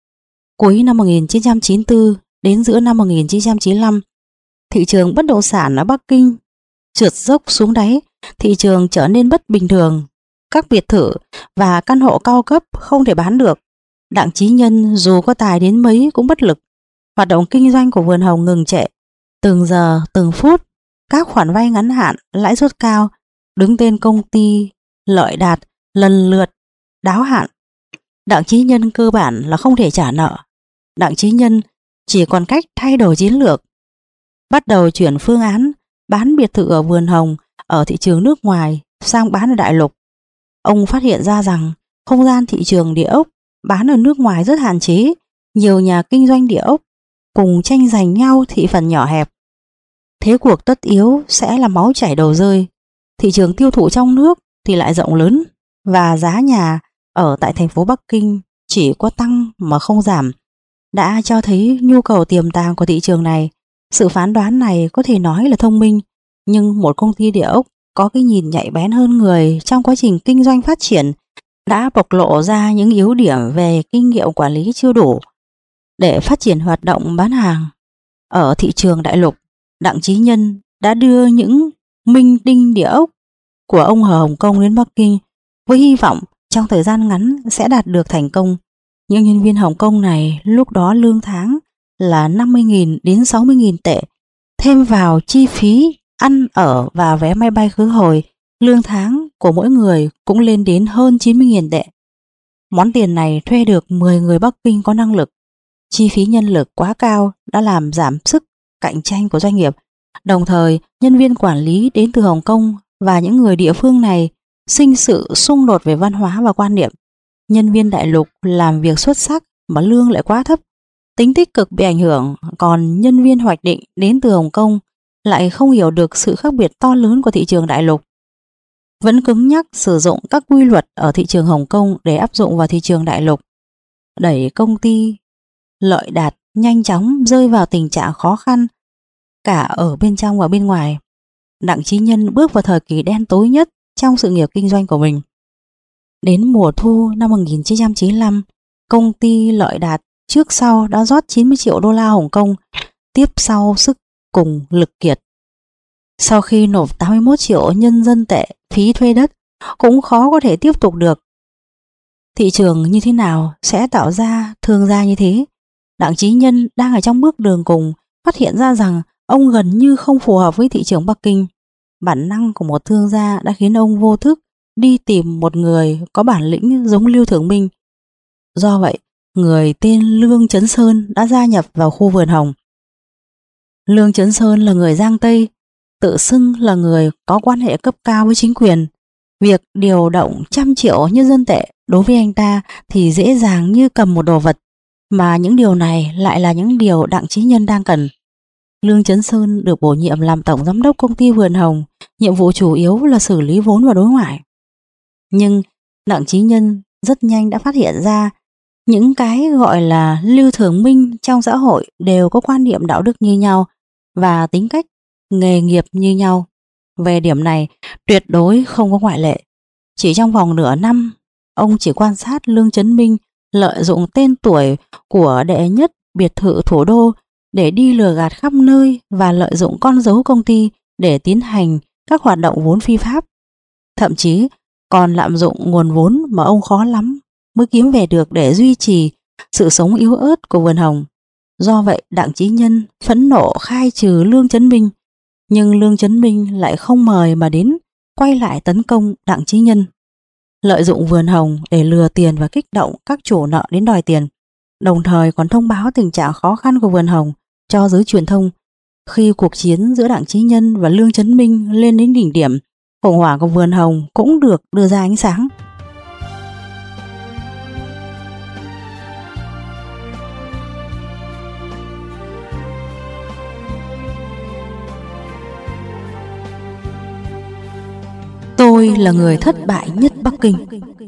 [SPEAKER 1] Cuối năm 1994 đến giữa năm 1995, thị trường bất động sản ở Bắc Kinh trượt dốc xuống đáy, thị trường trở nên bất bình thường. Các biệt thự và căn hộ cao cấp không thể bán được. Đặng Chí Nhân dù có tài đến mấy cũng bất lực. Hoạt động kinh doanh của vườn hồng ngừng trệ. Từng giờ, từng phút, các khoản vay ngắn hạn, lãi suất cao, đứng tên công ty Lợi Đạt lần lượt đáo hạn. Đặng Chí Nhân cơ bản là không thể trả nợ. Đặng Chí Nhân chỉ còn cách thay đổi chiến lược, bắt đầu chuyển phương án bán biệt thự ở vườn hồng ở thị trường nước ngoài sang bán ở đại lục. Ông phát hiện ra rằng không gian thị trường địa ốc bán ở nước ngoài rất hạn chế, nhiều nhà kinh doanh địa ốc cùng tranh giành nhau thị phần nhỏ hẹp. Thế cuộc tất yếu sẽ là máu chảy đầu rơi. Thị trường tiêu thụ trong nước thì lại rộng lớn, và giá nhà ở tại thành phố Bắc Kinh chỉ có tăng mà không giảm, đã cho thấy nhu cầu tiềm tàng của thị trường này. Sự phán đoán này có thể nói là thông minh, nhưng một công ty địa ốc có cái nhìn nhạy bén hơn người trong quá trình kinh doanh phát triển đã bộc lộ ra những yếu điểm về kinh nghiệm quản lý chưa đủ để phát triển hoạt động bán hàng ở thị trường đại lục. Đặng Chí Nhân đã đưa những minh đinh địa ốc của ông ở Hồng Kông đến Bắc Kinh với hy vọng trong thời gian ngắn sẽ đạt được thành công. Nhưng nhân viên Hồng Kông này lúc đó lương tháng là 50.000 đến 60.000 tệ, thêm vào chi phí ăn ở và vé máy bay khứ hồi, lương tháng của mỗi người cũng lên đến hơn 90.000 tệ. Món tiền này thuê được 10 người Bắc Kinh có năng lực. Chi phí nhân lực quá cao đã làm giảm sức cạnh tranh của doanh nghiệp. Đồng thời, nhân viên quản lý đến từ Hồng Kông và những người địa phương này sinh sự xung đột về văn hóa và quan niệm. Nhân viên đại lục làm việc xuất sắc mà lương lại quá thấp, tính tích cực bị ảnh hưởng, còn nhân viên hoạch định đến từ Hồng Kông lại không hiểu được sự khác biệt to lớn của thị trường đại lục. Vẫn cứng nhắc sử dụng các quy luật ở thị trường Hồng Kông để áp dụng vào thị trường đại lục, đẩy công ty Lợi Đạt nhanh chóng rơi vào tình trạng khó khăn cả ở bên trong và bên ngoài. Đặng Chí Nhân bước vào thời kỳ đen tối nhất trong sự nghiệp kinh doanh của mình. Đến mùa thu năm 1995, công ty Lợi Đạt trước sau đã rót 90 triệu đô la Hồng Kông, tiếp sau sức cùng lực kiệt. Sau khi nộp 81 triệu nhân dân tệ phí thuê đất, cũng khó có thể tiếp tục được. Thị trường như thế nào sẽ tạo ra thương gia như thế? Đặng Chí Nhân đang ở trong bước đường cùng, phát hiện ra rằng ông gần như không phù hợp với thị trường Bắc Kinh. Bản năng của một thương gia đã khiến ông vô thức đi tìm một người có bản lĩnh giống Lưu Thường Minh. Do vậy, người tên Lương Chấn Sơn đã gia nhập vào khu vườn hồng. Lương Chấn Sơn là người Giang Tây, tự xưng là người có quan hệ cấp cao với chính quyền. Việc điều động trăm triệu nhân dân tệ đối với anh ta thì dễ dàng như cầm một đồ vật, mà những điều này lại là những điều Đặng Chí Nhân đang cần. Lương Chấn Sơn được bổ nhiệm làm tổng giám đốc công ty Vườn Hồng, nhiệm vụ chủ yếu là xử lý vốn và đối ngoại. Nhưng Đặng Chí Nhân rất nhanh đã phát hiện ra những cái gọi là lưu thường minh trong xã hội đều có quan niệm đạo đức như nhau và tính cách nghề nghiệp như nhau. Về điểm này tuyệt đối không có ngoại lệ. Chỉ trong vòng nửa năm, ông chỉ quan sát Lương Chấn Minh lợi dụng tên tuổi của đệ nhất biệt thự thủ đô để đi lừa gạt khắp nơi và lợi dụng con dấu công ty để tiến hành các hoạt động vốn phi pháp. Thậm chí còn lạm dụng nguồn vốn mà ông khó lắm mới kiếm về được để duy trì sự sống yếu ớt của Vườn Hồng. Do vậy Đặng Chí Nhân phẫn nộ khai trừ Lương Chấn Minh, nhưng Lương Chấn Minh lại không mời mà đến, quay lại tấn công Đặng Chí Nhân, lợi dụng Vườn Hồng để lừa tiền và kích động các chủ nợ đến đòi tiền, đồng thời còn thông báo tình trạng khó khăn của Vườn Hồng cho giới truyền thông. Khi cuộc chiến giữa Đặng Chí Nhân và Lương Chấn Minh lên đến đỉnh điểm, khủng hoảng của Vườn Hồng cũng được đưa ra ánh sáng. Tôi là người thất bại nhất Bắc Kinh.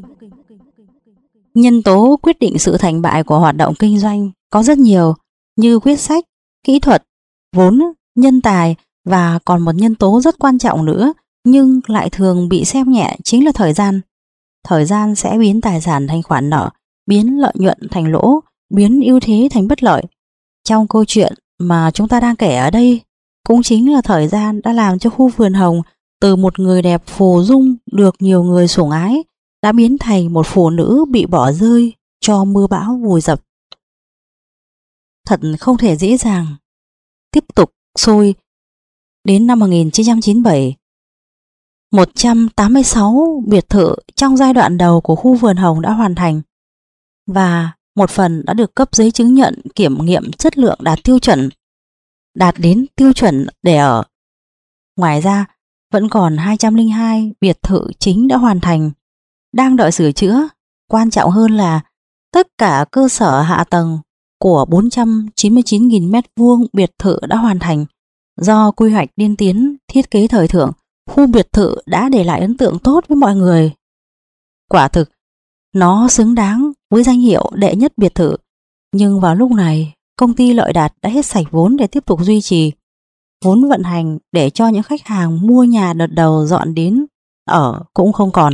[SPEAKER 1] Nhân tố quyết định sự thành bại của hoạt động kinh doanh có rất nhiều, như quyết sách, kỹ thuật, vốn, nhân tài, và còn một nhân tố rất quan trọng nữa nhưng lại thường bị xem nhẹ, chính là thời gian. Thời gian sẽ biến tài sản thành khoản nợ, biến lợi nhuận thành lỗ, biến ưu thế thành bất lợi. Trong câu chuyện mà chúng ta đang kể ở đây, cũng chính là thời gian đã làm cho khu Vườn Hồng từ một người đẹp phù dung được nhiều người sủng ái đã biến thành một phụ nữ bị bỏ rơi cho mưa bão vùi dập. Thật không thể dễ dàng. Tiếp tục xuôi đến năm 1997, 186 biệt thự trong giai đoạn đầu của khu Vườn Hồng đã hoàn thành và một phần đã được cấp giấy chứng nhận kiểm nghiệm chất lượng đạt đến tiêu chuẩn để ở. Ngoài ra vẫn còn 202 biệt thự chính đã hoàn thành, đang đợi sửa chữa. Quan trọng hơn là tất cả cơ sở hạ tầng của 499.000 m² biệt thự đã hoàn thành. Do quy hoạch tiên tiến, thiết kế thời thượng, khu biệt thự đã để lại ấn tượng tốt với mọi người. Quả thực, nó xứng đáng với danh hiệu đệ nhất biệt thự. Nhưng vào lúc này, công ty Lợi Đạt đã hết sạch vốn để tiếp tục duy trì. Vốn vận hành để cho những khách hàng mua nhà đợt đầu dọn đến ở cũng không còn.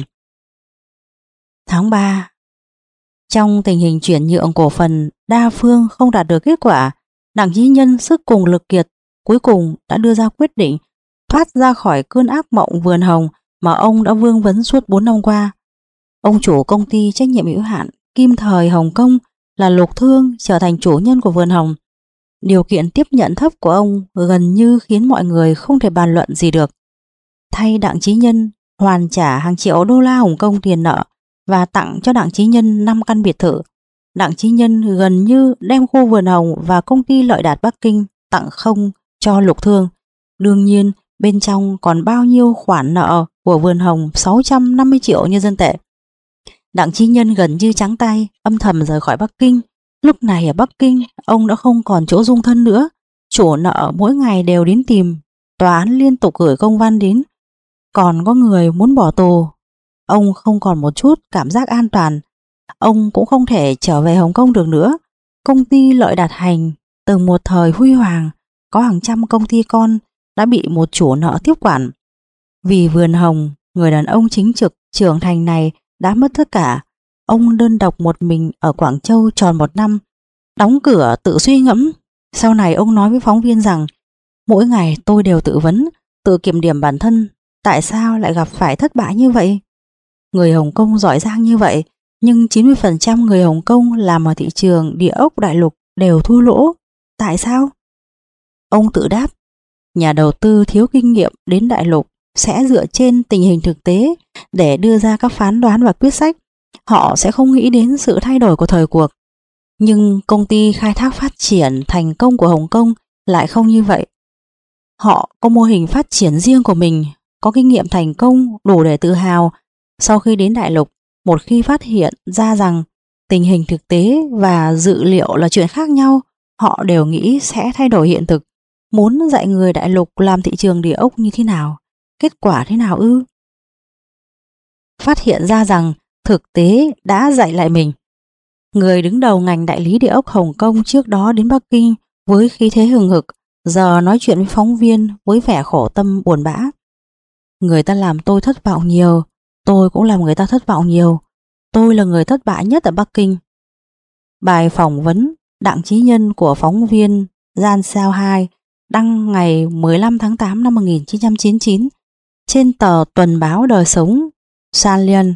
[SPEAKER 1] Tháng 3, trong tình hình chuyển nhượng cổ phần đa phương không đạt được kết quả, Đặng Chí Nhân sức cùng lực kiệt cuối cùng đã đưa ra quyết định thoát ra khỏi cơn ác mộng Vườn Hồng mà ông đã vương vấn suốt 4 năm qua. Ông chủ công ty trách nhiệm hữu hạn Kim Thời Hồng Kông là Lục Thương trở thành chủ nhân của Vườn Hồng. Điều kiện tiếp nhận thấp của ông gần như khiến mọi người không thể bàn luận gì được. Thay Đặng Chí Nhân hoàn trả hàng triệu đô la Hồng Kông tiền nợ và tặng cho Đặng Chí Nhân 5 căn biệt thự, Đặng Chí Nhân gần như đem khu Vườn Hồng và công ty Lợi Đạt Bắc Kinh tặng không cho Lục Thương. Đương nhiên bên trong còn bao nhiêu khoản nợ của Vườn Hồng 650 triệu nhân dân tệ. Đặng Chí Nhân gần như trắng tay, âm thầm rời khỏi Bắc Kinh. Lúc này ở Bắc Kinh, ông đã không còn chỗ dung thân nữa. Chủ nợ mỗi ngày đều đến tìm, tòa án liên tục gửi công văn đến, còn có người muốn bỏ tù. Ông không còn một chút cảm giác an toàn. Ông cũng không thể trở về Hồng Kông được nữa. Công ty Lợi Đạt Hành từng một thời huy hoàng, có hàng trăm công ty con, đã bị một chủ nợ tiếp quản. Vì Vườn Hồng, người đàn ông chính trực trưởng thành này đã mất tất cả. Ông đơn độc một mình ở Quảng Châu tròn 1 năm, đóng cửa tự suy ngẫm. Sau này ông nói với phóng viên rằng: mỗi ngày tôi đều tự vấn, tự kiểm điểm bản thân, tại sao lại gặp phải thất bại như vậy? Người Hồng Kông giỏi giang như vậy, nhưng 90% người Hồng Kông làm ở thị trường địa ốc đại lục đều thua lỗ. Tại sao? Ông tự đáp: nhà đầu tư thiếu kinh nghiệm đến đại lục sẽ dựa trên tình hình thực tế để đưa ra các phán đoán và quyết sách. Họ sẽ không nghĩ đến sự thay đổi của thời cuộc. Nhưng công ty khai thác phát triển thành công của Hồng Kông lại không như vậy. Họ có mô hình phát triển riêng của mình, có kinh nghiệm thành công đủ để tự hào Sau khi đến đại lục, một khi phát hiện ra rằng tình hình thực tế và dự liệu là chuyện khác nhau, họ đều nghĩ sẽ thay đổi hiện thực, muốn dạy người đại lục làm thị trường địa ốc như thế nào, kết quả thế nào ư? Phát hiện ra rằng thực tế đã dạy lại mình. Người đứng đầu ngành đại lý địa ốc Hồng Kông trước đó đến Bắc Kinh với khí thế hừng hực, giờ nói chuyện với phóng viên với vẻ khổ tâm buồn bã. Người ta làm tôi thất vọng nhiều, tôi cũng làm người ta thất vọng nhiều. Tôi là người thất bại nhất ở Bắc Kinh. Bài phỏng vấn Đặng Chí Nhân của phóng viên Gian Sao 2 đăng ngày 15 tháng 8 năm 1999 trên tờ tuần báo Đời Sống San Liên.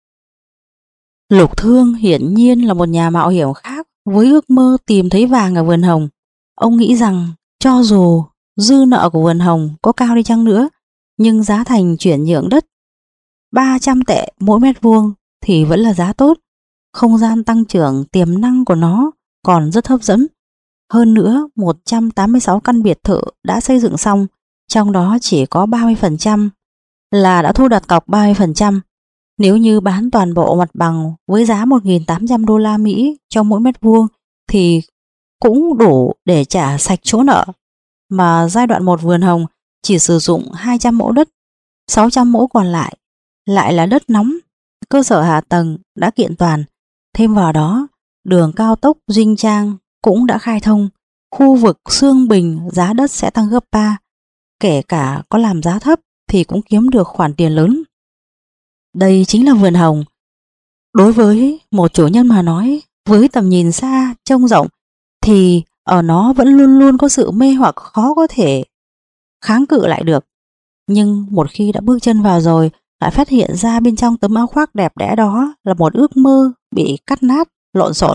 [SPEAKER 1] Lục Thương hiển nhiên là một nhà mạo hiểm khác với ước mơ tìm thấy vàng ở vườn hồng. Ông nghĩ rằng cho dù dư nợ của vườn hồng có cao đi chăng nữa, nhưng giá thành chuyển nhượng đất 300 tệ mỗi mét vuông thì vẫn là giá tốt. Không gian tăng trưởng tiềm năng của nó còn rất hấp dẫn. Hơn nữa, 186 căn biệt thự đã xây dựng xong, trong đó chỉ có 30% là đã thu đặt cọc 30%. Nếu như bán toàn bộ mặt bằng với giá 1.800 đô la Mỹ cho mỗi mét vuông thì cũng đủ để trả sạch chỗ nợ. Mà giai đoạn 1 vườn hồng chỉ sử dụng 200 mẫu đất, 600 mẫu còn lại là đất nóng. Cơ sở hạ tầng đã kiện toàn. Thêm vào đó, đường cao tốc Dinh Trang cũng đã khai thông. Khu vực Xương Bình giá đất sẽ tăng gấp 3. Kể cả có làm giá thấp thì cũng kiếm được khoản tiền lớn. Đây chính là vườn hồng. Đối với một chủ nhân mà nói, với tầm nhìn xa, trông rộng, thì ở nó vẫn luôn luôn có sự mê hoặc khó có thể kháng cự lại được. Nhưng một khi đã bước chân vào rồi, lại phát hiện ra bên trong tấm áo khoác đẹp đẽ đó là một ước mơ bị cắt nát, lộn xộn.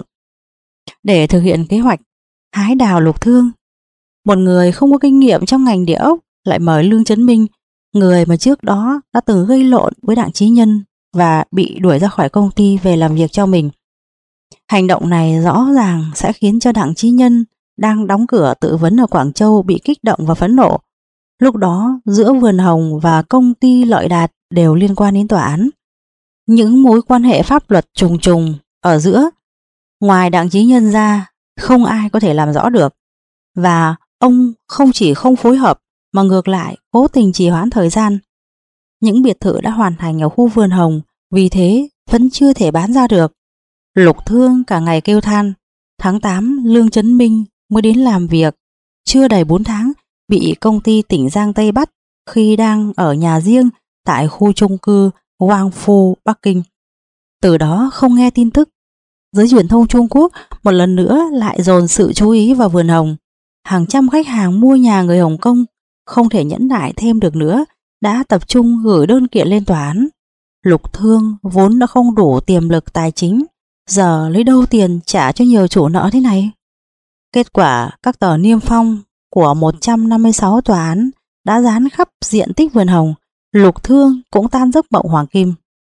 [SPEAKER 1] Để thực hiện kế hoạch hái đào Lục Thương, một người không có kinh nghiệm trong ngành địa ốc lại mời Lương Chấn Minh, người mà trước đó đã từng gây lộn với Đặng Chí Nhân và bị đuổi ra khỏi công ty về làm việc cho mình. Hành động này rõ ràng sẽ khiến cho Đặng Chí Nhân đang đóng cửa tự vấn ở Quảng Châu bị kích động và phẫn nộ. Lúc đó giữa vườn hồng và công ty Lợi Đạt đều liên quan đến tòa án. Những mối quan hệ pháp luật trùng trùng ở giữa, ngoài Đặng Chí Nhân ra không ai có thể làm rõ được. Và ông không chỉ không phối hợp mà ngược lại cố tình trì hoãn thời gian. Những biệt thự đã hoàn thành ở khu vườn hồng vì thế vẫn chưa thể bán ra được. Lục Thương cả ngày kêu than. Tháng 8 Lương Chấn Minh mới đến làm việc, chưa đầy 4 tháng bị công ty tỉnh Giang Tây bắt khi đang ở nhà riêng tại khu chung cư Wang Fu, Bắc Kinh. Từ đó không nghe tin tức. Giới truyền thông Trung Quốc một lần nữa lại dồn sự chú ý vào vườn hồng. Hàng trăm khách hàng mua nhà người Hồng Kông không thể nhẫn nại thêm được nữa, đã tập trung gửi đơn kiện lên tòa án. Lục Thương vốn đã không đủ tiềm lực tài chính, giờ lấy đâu tiền trả cho nhiều chủ nợ thế này. Kết quả các tờ niêm phong của 156 tòa án đã dán khắp diện tích vườn hồng. Lục Thương cũng tan giấc mộng hoàng kim.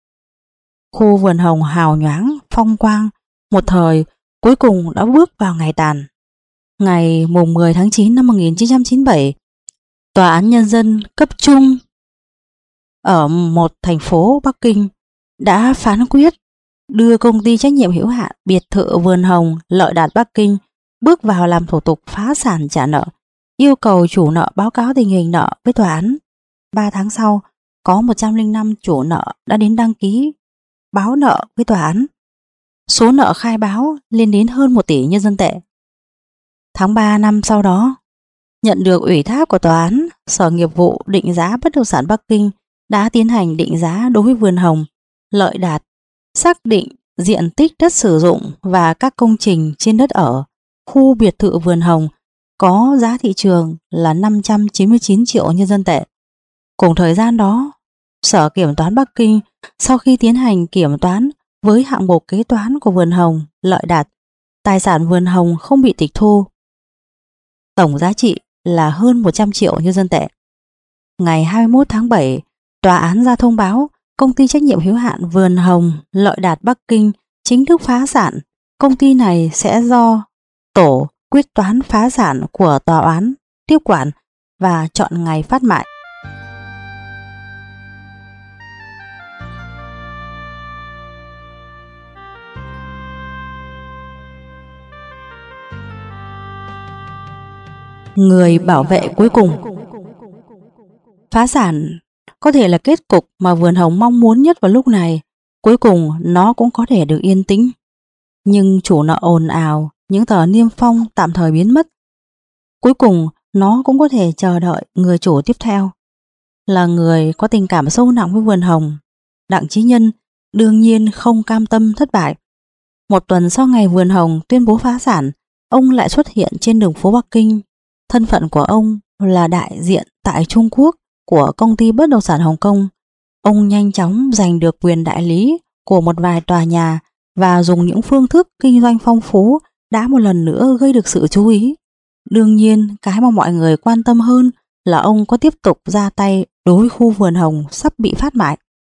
[SPEAKER 1] Khu vườn hồng hào nhoáng, phong quang, một thời cuối cùng đã bước vào ngày tàn. Ngày mùng 10 tháng 9 năm 1997, Tòa án Nhân dân cấp trung ở một thành phố Bắc Kinh đã phán quyết đưa công ty trách nhiệm hữu hạn biệt thự vườn hồng Lợi Đạt Bắc Kinh bước vào làm thủ tục phá sản trả nợ, yêu cầu chủ nợ báo cáo tình hình nợ với tòa án. 3 tháng sau, có 105 chủ nợ đã đến đăng ký báo nợ với tòa án. Số nợ khai báo lên đến hơn 1 tỷ nhân dân tệ. Tháng 3 năm sau đó, nhận được ủy thác của tòa án, Sở Nghiệp vụ định giá bất động sản Bắc Kinh đã tiến hành định giá đối với vườn hồng Lợi Đạt, xác định diện tích đất sử dụng và các công trình trên đất ở khu biệt thự vườn hồng có giá thị trường là 599 triệu nhân dân tệ. Cùng thời gian đó, Sở Kiểm toán Bắc Kinh sau khi tiến hành kiểm toán với hạng mục kế toán của vườn hồng Lợi Đạt, tài sản vườn hồng không bị tịch thu. Tổng giá trị là hơn 100 triệu nhân dân tệ. Ngày 21 tháng 7, tòa án ra thông báo công ty trách nhiệm hữu hạn vườn hồng Lợi Đạt Bắc Kinh chính thức phá sản. Công ty này sẽ do tổ quyết toán phá sản của tòa án tiếp quản và chọn ngày phát mại. Người bảo vệ cuối cùng. Phá sản có thể là kết cục mà Vườn Hồng mong muốn nhất vào lúc này. Cuối cùng nó cũng có thể được yên tĩnh. Nhưng chủ nợ ồn ào, những tờ niêm phong tạm thời biến mất. Cuối cùng nó cũng có thể chờ đợi người chủ tiếp theo. Là người có tình cảm sâu nặng với Vườn Hồng, Đặng Chí Nhân đương nhiên không cam tâm thất bại. Một tuần sau ngày Vườn Hồng tuyên bố phá sản, ông lại xuất hiện trên đường phố Bắc Kinh. Thân phận của ông là đại diện tại Trung Quốc của công ty bất động sản Hồng Kông. Ông nhanh chóng giành được quyền đại lý của một vài tòa nhà và dùng những phương thức kinh doanh phong phú đã một lần nữa gây được sự chú ý. Đương nhiên, cái mà mọi người quan tâm hơn là ông có tiếp tục ra tay đối với khu Vườn Hồng sắp bị phát mại.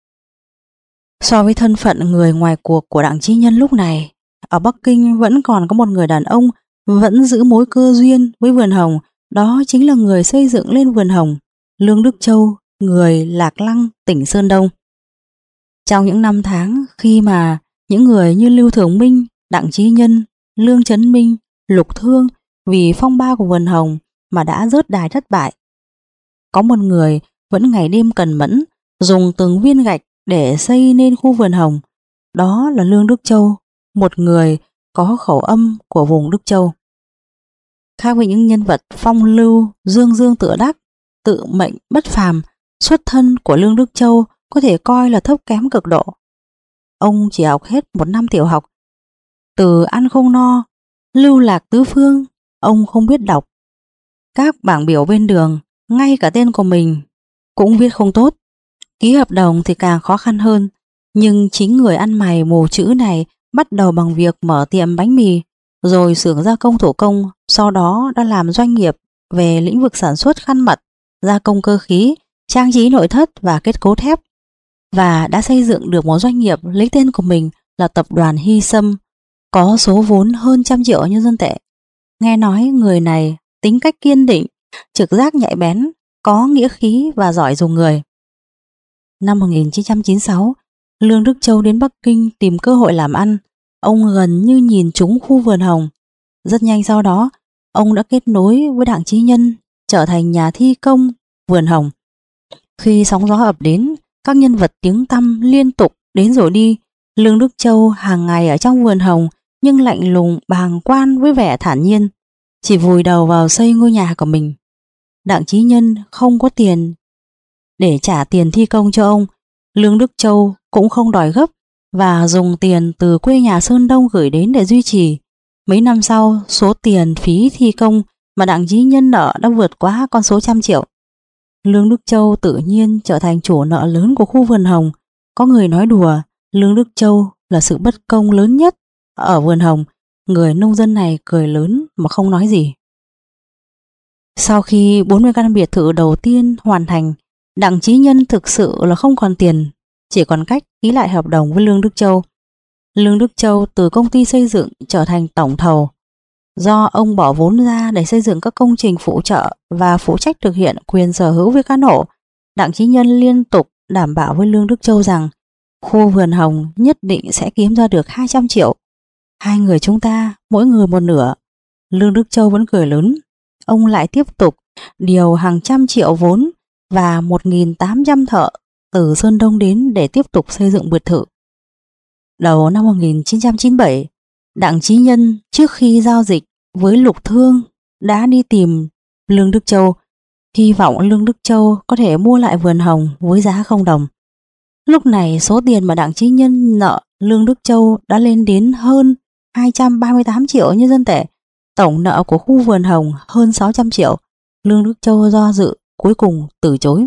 [SPEAKER 1] So với thân phận người ngoài cuộc của Đặng Chí Nhân lúc này, ở Bắc Kinh vẫn còn có một người đàn ông vẫn giữ mối cơ duyên với Vườn Hồng, đó chính là người xây dựng lên Vườn Hồng, Lương Đức Châu, người Lạc Lăng, tỉnh Sơn Đông. Trong những năm tháng khi mà những người như Lưu Thường Minh, Đặng Chí Nhân, Lương Chấn Minh, Lục Thương vì phong ba của Vườn Hồng mà đã rớt đài thất bại, có một người vẫn ngày đêm cần mẫn dùng từng viên gạch để xây nên khu Vườn Hồng, đó là Lương Đức Châu, một người có khẩu âm của vùng Đức Châu. Khác với những nhân vật phong lưu, dương dương tự đắc, tự mệnh bất phàm, xuất thân của Lương Đức Châu có thể coi là thấp kém cực độ. Ông chỉ học hết một năm tiểu học. Từ ăn không no, lưu lạc tứ phương, ông không biết đọc. Các bảng biểu bên đường, ngay cả tên của mình cũng viết không tốt. Ký hợp đồng thì càng khó khăn hơn. Nhưng chính người ăn mày mù chữ này bắt đầu bằng việc mở tiệm bánh mì, rồi xưởng gia công thủ công, sau đó đã làm doanh nghiệp về lĩnh vực sản xuất khăn mặt, gia công cơ khí, trang trí nội thất và kết cấu thép, và đã xây dựng được một doanh nghiệp lấy tên của mình là Tập đoàn Hy Sâm, có số vốn hơn 100 triệu nhân dân tệ. Nghe nói người này tính cách kiên định, trực giác nhạy bén, có nghĩa khí và giỏi dùng người. Năm 1996, Lương Đức Châu đến Bắc Kinh tìm cơ hội làm ăn. Ông gần như nhìn trúng khu Vườn Hồng. Rất nhanh sau đó, ông đã kết nối với Đặng Chí Nhân, trở thành nhà thi công Vườn Hồng. Khi sóng gió ập đến, các nhân vật tiếng tăm liên tục đến rồi đi. Lương Đức Châu hàng ngày ở trong Vườn Hồng nhưng lạnh lùng bàng quan với vẻ thản nhiên, chỉ vùi đầu vào xây ngôi nhà của mình. Đặng Chí Nhân không có tiền để trả tiền thi công cho ông. Lương Đức Châu cũng không đòi gấp và dùng tiền từ quê nhà Sơn Đông gửi đến để duy trì. Mấy năm sau, số tiền phí thi công mà Đặng Chí Nhân nợ đã vượt quá con số 100 triệu. Lương Đức Châu tự nhiên trở thành chủ nợ lớn của khu Vườn Hồng. Có người nói đùa, Lương Đức Châu là sự bất công lớn nhất ở Vườn Hồng. Người nông dân này cười lớn mà không nói gì. Sau khi 40 căn biệt thự đầu tiên hoàn thành, Đặng Chí Nhân thực sự là không còn tiền, chỉ còn cách ký lại hợp đồng với Lương Đức Châu. Lương Đức Châu từ công ty xây dựng trở thành tổng thầu. Do ông bỏ vốn ra để xây dựng các công trình phụ trợ và phụ trách thực hiện quyền sở hữu với căn hộ, Đặng Chí Nhân liên tục đảm bảo với Lương Đức Châu rằng khu Vườn Hồng nhất định sẽ kiếm ra được 200 triệu. Hai người chúng ta, mỗi người một nửa. Lương Đức Châu vẫn cười lớn. Ông lại tiếp tục điều hàng trăm triệu vốn và 1.800 thợ từ Sơn Đông đến để tiếp tục xây dựng biệt thự. Đầu năm 1997, Đặng Chí Nhân trước khi giao dịch với Lục Thương đã đi tìm Lương Đức Châu, hy vọng Lương Đức Châu có thể mua lại Vườn Hồng với giá $0. Lúc này số tiền mà Đặng Chí Nhân nợ Lương Đức Châu đã lên đến hơn 238 triệu nhân dân tệ. Tổng nợ của khu Vườn Hồng hơn 600 triệu. Lương Đức Châu do dự, cuối cùng từ chối.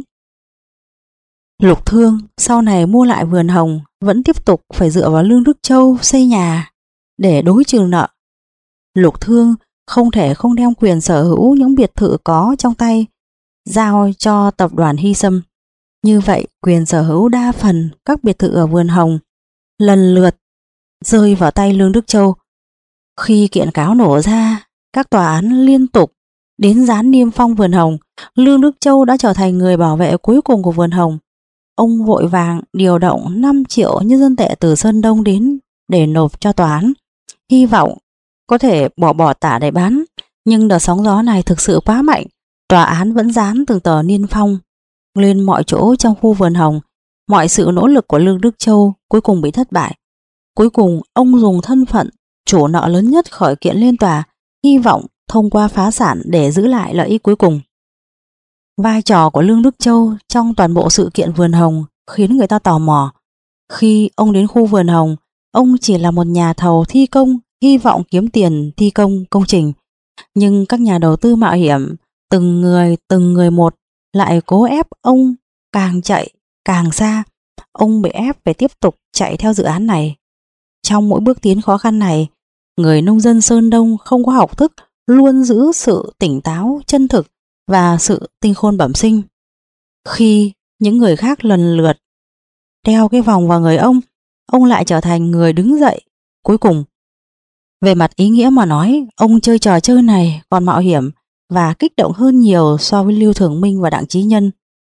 [SPEAKER 1] Lục Thương sau này mua lại Vườn Hồng vẫn tiếp tục phải dựa vào Lương Đức Châu xây nhà để đối trừ nợ. Lục Thương không thể không đem quyền sở hữu những biệt thự có trong tay giao cho tập đoàn Hy Sâm. Như vậy, quyền sở hữu đa phần các biệt thự ở Vườn Hồng lần lượt rơi vào tay Lương Đức Châu. Khi kiện cáo nổ ra, các tòa án liên tục đến dán niêm phong Vườn Hồng. Lương Đức Châu đã trở thành người bảo vệ cuối cùng của Vườn Hồng. Ông vội vàng điều động 5 triệu nhân dân tệ từ Sơn Đông đến để nộp cho tòa án, hy vọng có thể bỏ tả để bán. Nhưng đợt sóng gió này thực sự quá mạnh, tòa án vẫn dán từng tờ niêm phong lên mọi chỗ trong khu vườn hồng. Mọi sự nỗ lực của Lương Đức Châu cuối cùng bị thất bại. Cuối cùng ông dùng thân phận chủ nợ lớn nhất khởi kiện lên tòa, hy vọng thông qua phá sản để giữ lại lợi ích cuối cùng. Vai trò của Lương Đức Châu trong toàn bộ sự kiện vườn hồng khiến người ta tò mò. Khi ông đến khu vườn hồng, ông chỉ là một nhà thầu thi công, hy vọng kiếm tiền thi công công trình. Nhưng các nhà đầu tư mạo hiểm, từng người một, lại cố ép ông càng chạy càng xa. Ông bị ép phải tiếp tục chạy theo dự án này. Trong mỗi bước tiến khó khăn này, người nông dân Sơn Đông không có học thức luôn giữ sự tỉnh táo, chân thực và sự tinh khôn bẩm sinh. Khi những người khác lần lượt đeo cái vòng vào người ông lại trở thành người đứng dậy cuối cùng. Về mặt ý nghĩa mà nói, ông chơi trò chơi này còn mạo hiểm và kích động hơn nhiều so với Lưu Thường Minh và Đặng Chí Nhân.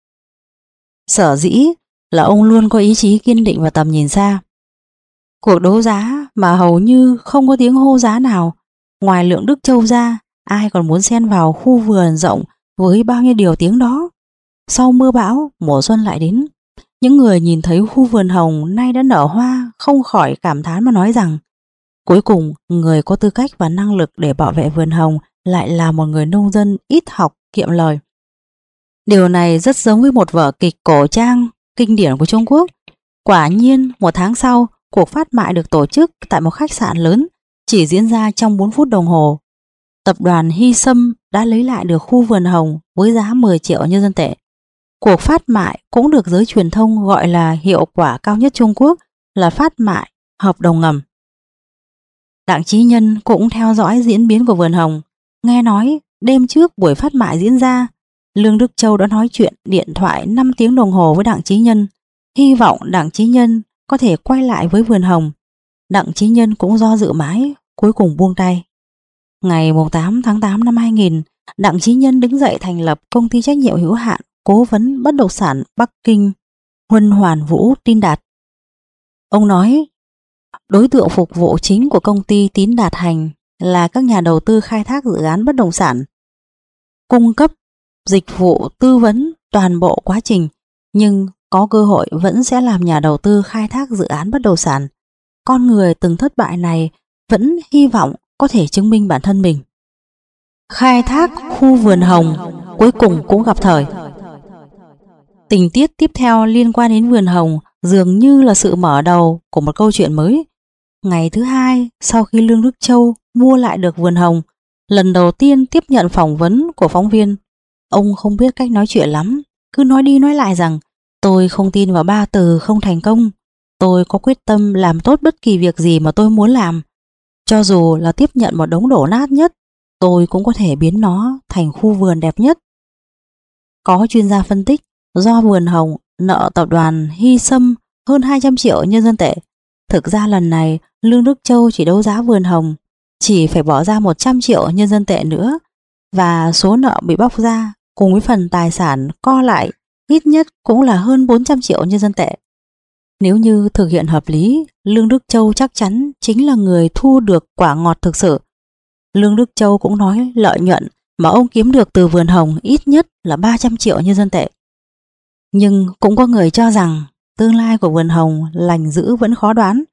[SPEAKER 1] Sở dĩ là ông luôn có ý chí kiên định và tầm nhìn xa. Cuộc đấu giá mà hầu như không có tiếng hô giá nào, ngoài Lượng Đức Châu ra, ai còn muốn xen vào khu vườn rộng với bao nhiêu điều tiếng đó. Sau mưa bão, mùa xuân lại đến. Những người nhìn thấy khu vườn hồng nay đã nở hoa không khỏi cảm thán mà nói rằng cuối cùng người có tư cách và năng lực để bảo vệ vườn hồng lại là một người nông dân ít học kiệm lời. Điều này rất giống với một vở kịch cổ trang kinh điển của Trung Quốc. Quả nhiên, một tháng sau, cuộc phát mại được tổ chức tại một khách sạn lớn, chỉ diễn ra trong 4 phút đồng hồ. Tập đoàn Hy Sâm đã lấy lại được khu vườn hồng với giá 10 triệu nhân dân tệ. Cuộc phát mại cũng được giới truyền thông gọi là hiệu quả cao nhất Trung Quốc, là phát mại hợp đồng ngầm. Đặng Chí Nhân cũng theo dõi diễn biến của vườn hồng. Nghe nói đêm trước buổi phát mại diễn ra, Lương Đức Châu đã nói chuyện điện thoại 5 tiếng đồng hồ với Đặng Chí Nhân, hy vọng Đặng Chí Nhân có thể quay lại với vườn hồng. Đặng Chí Nhân cũng do dự mãi, cuối cùng buông tay. Ngày 8 tháng 8 năm 2000, Đặng Chí Nhân đứng dậy thành lập công ty trách nhiệm hữu hạn cố vấn bất động sản Bắc Kinh Huân Hoàn Vũ Tín Đạt. Ông nói, đối tượng phục vụ chính của công ty Tín Đạt Hành là các nhà đầu tư khai thác dự án bất động sản, cung cấp dịch vụ tư vấn toàn bộ quá trình, nhưng có cơ hội vẫn sẽ làm nhà đầu tư khai thác dự án bất động sản. Con người từng thất bại này vẫn hy vọng có thể chứng minh bản thân mình. Khai thác khu vườn hồng cuối cùng cũng gặp thời. Tình tiết tiếp theo liên quan đến vườn hồng dường như là sự mở đầu của một câu chuyện mới. Ngày thứ hai sau khi Lương Đức Châu mua lại được vườn hồng, lần đầu tiên tiếp nhận phỏng vấn của phóng viên, ông không biết cách nói chuyện lắm, cứ nói đi nói lại rằng tôi không tin vào 3 từ không thành công. Tôi có quyết tâm làm tốt bất kỳ việc gì mà tôi muốn làm. Cho dù là tiếp nhận một đống đổ nát nhất, tôi cũng có thể biến nó thành khu vườn đẹp nhất. Có chuyên gia phân tích, do vườn hồng nợ tập đoàn Hy Sâm hơn 200 triệu nhân dân tệ. Thực ra lần này Lương Đức Châu chỉ đấu giá vườn hồng chỉ phải bỏ ra 100 triệu nhân dân tệ nữa, và số nợ bị bóc ra cùng với phần tài sản co lại ít nhất cũng là hơn 400 triệu nhân dân tệ. Nếu như thực hiện hợp lý, Lương Đức Châu chắc chắn chính là người thu được quả ngọt thực sự. Lương Đức Châu cũng nói lợi nhuận mà ông kiếm được từ vườn hồng ít nhất là 300 triệu nhân dân tệ. Nhưng cũng có người cho rằng tương lai của vườn hồng lành dữ vẫn khó đoán.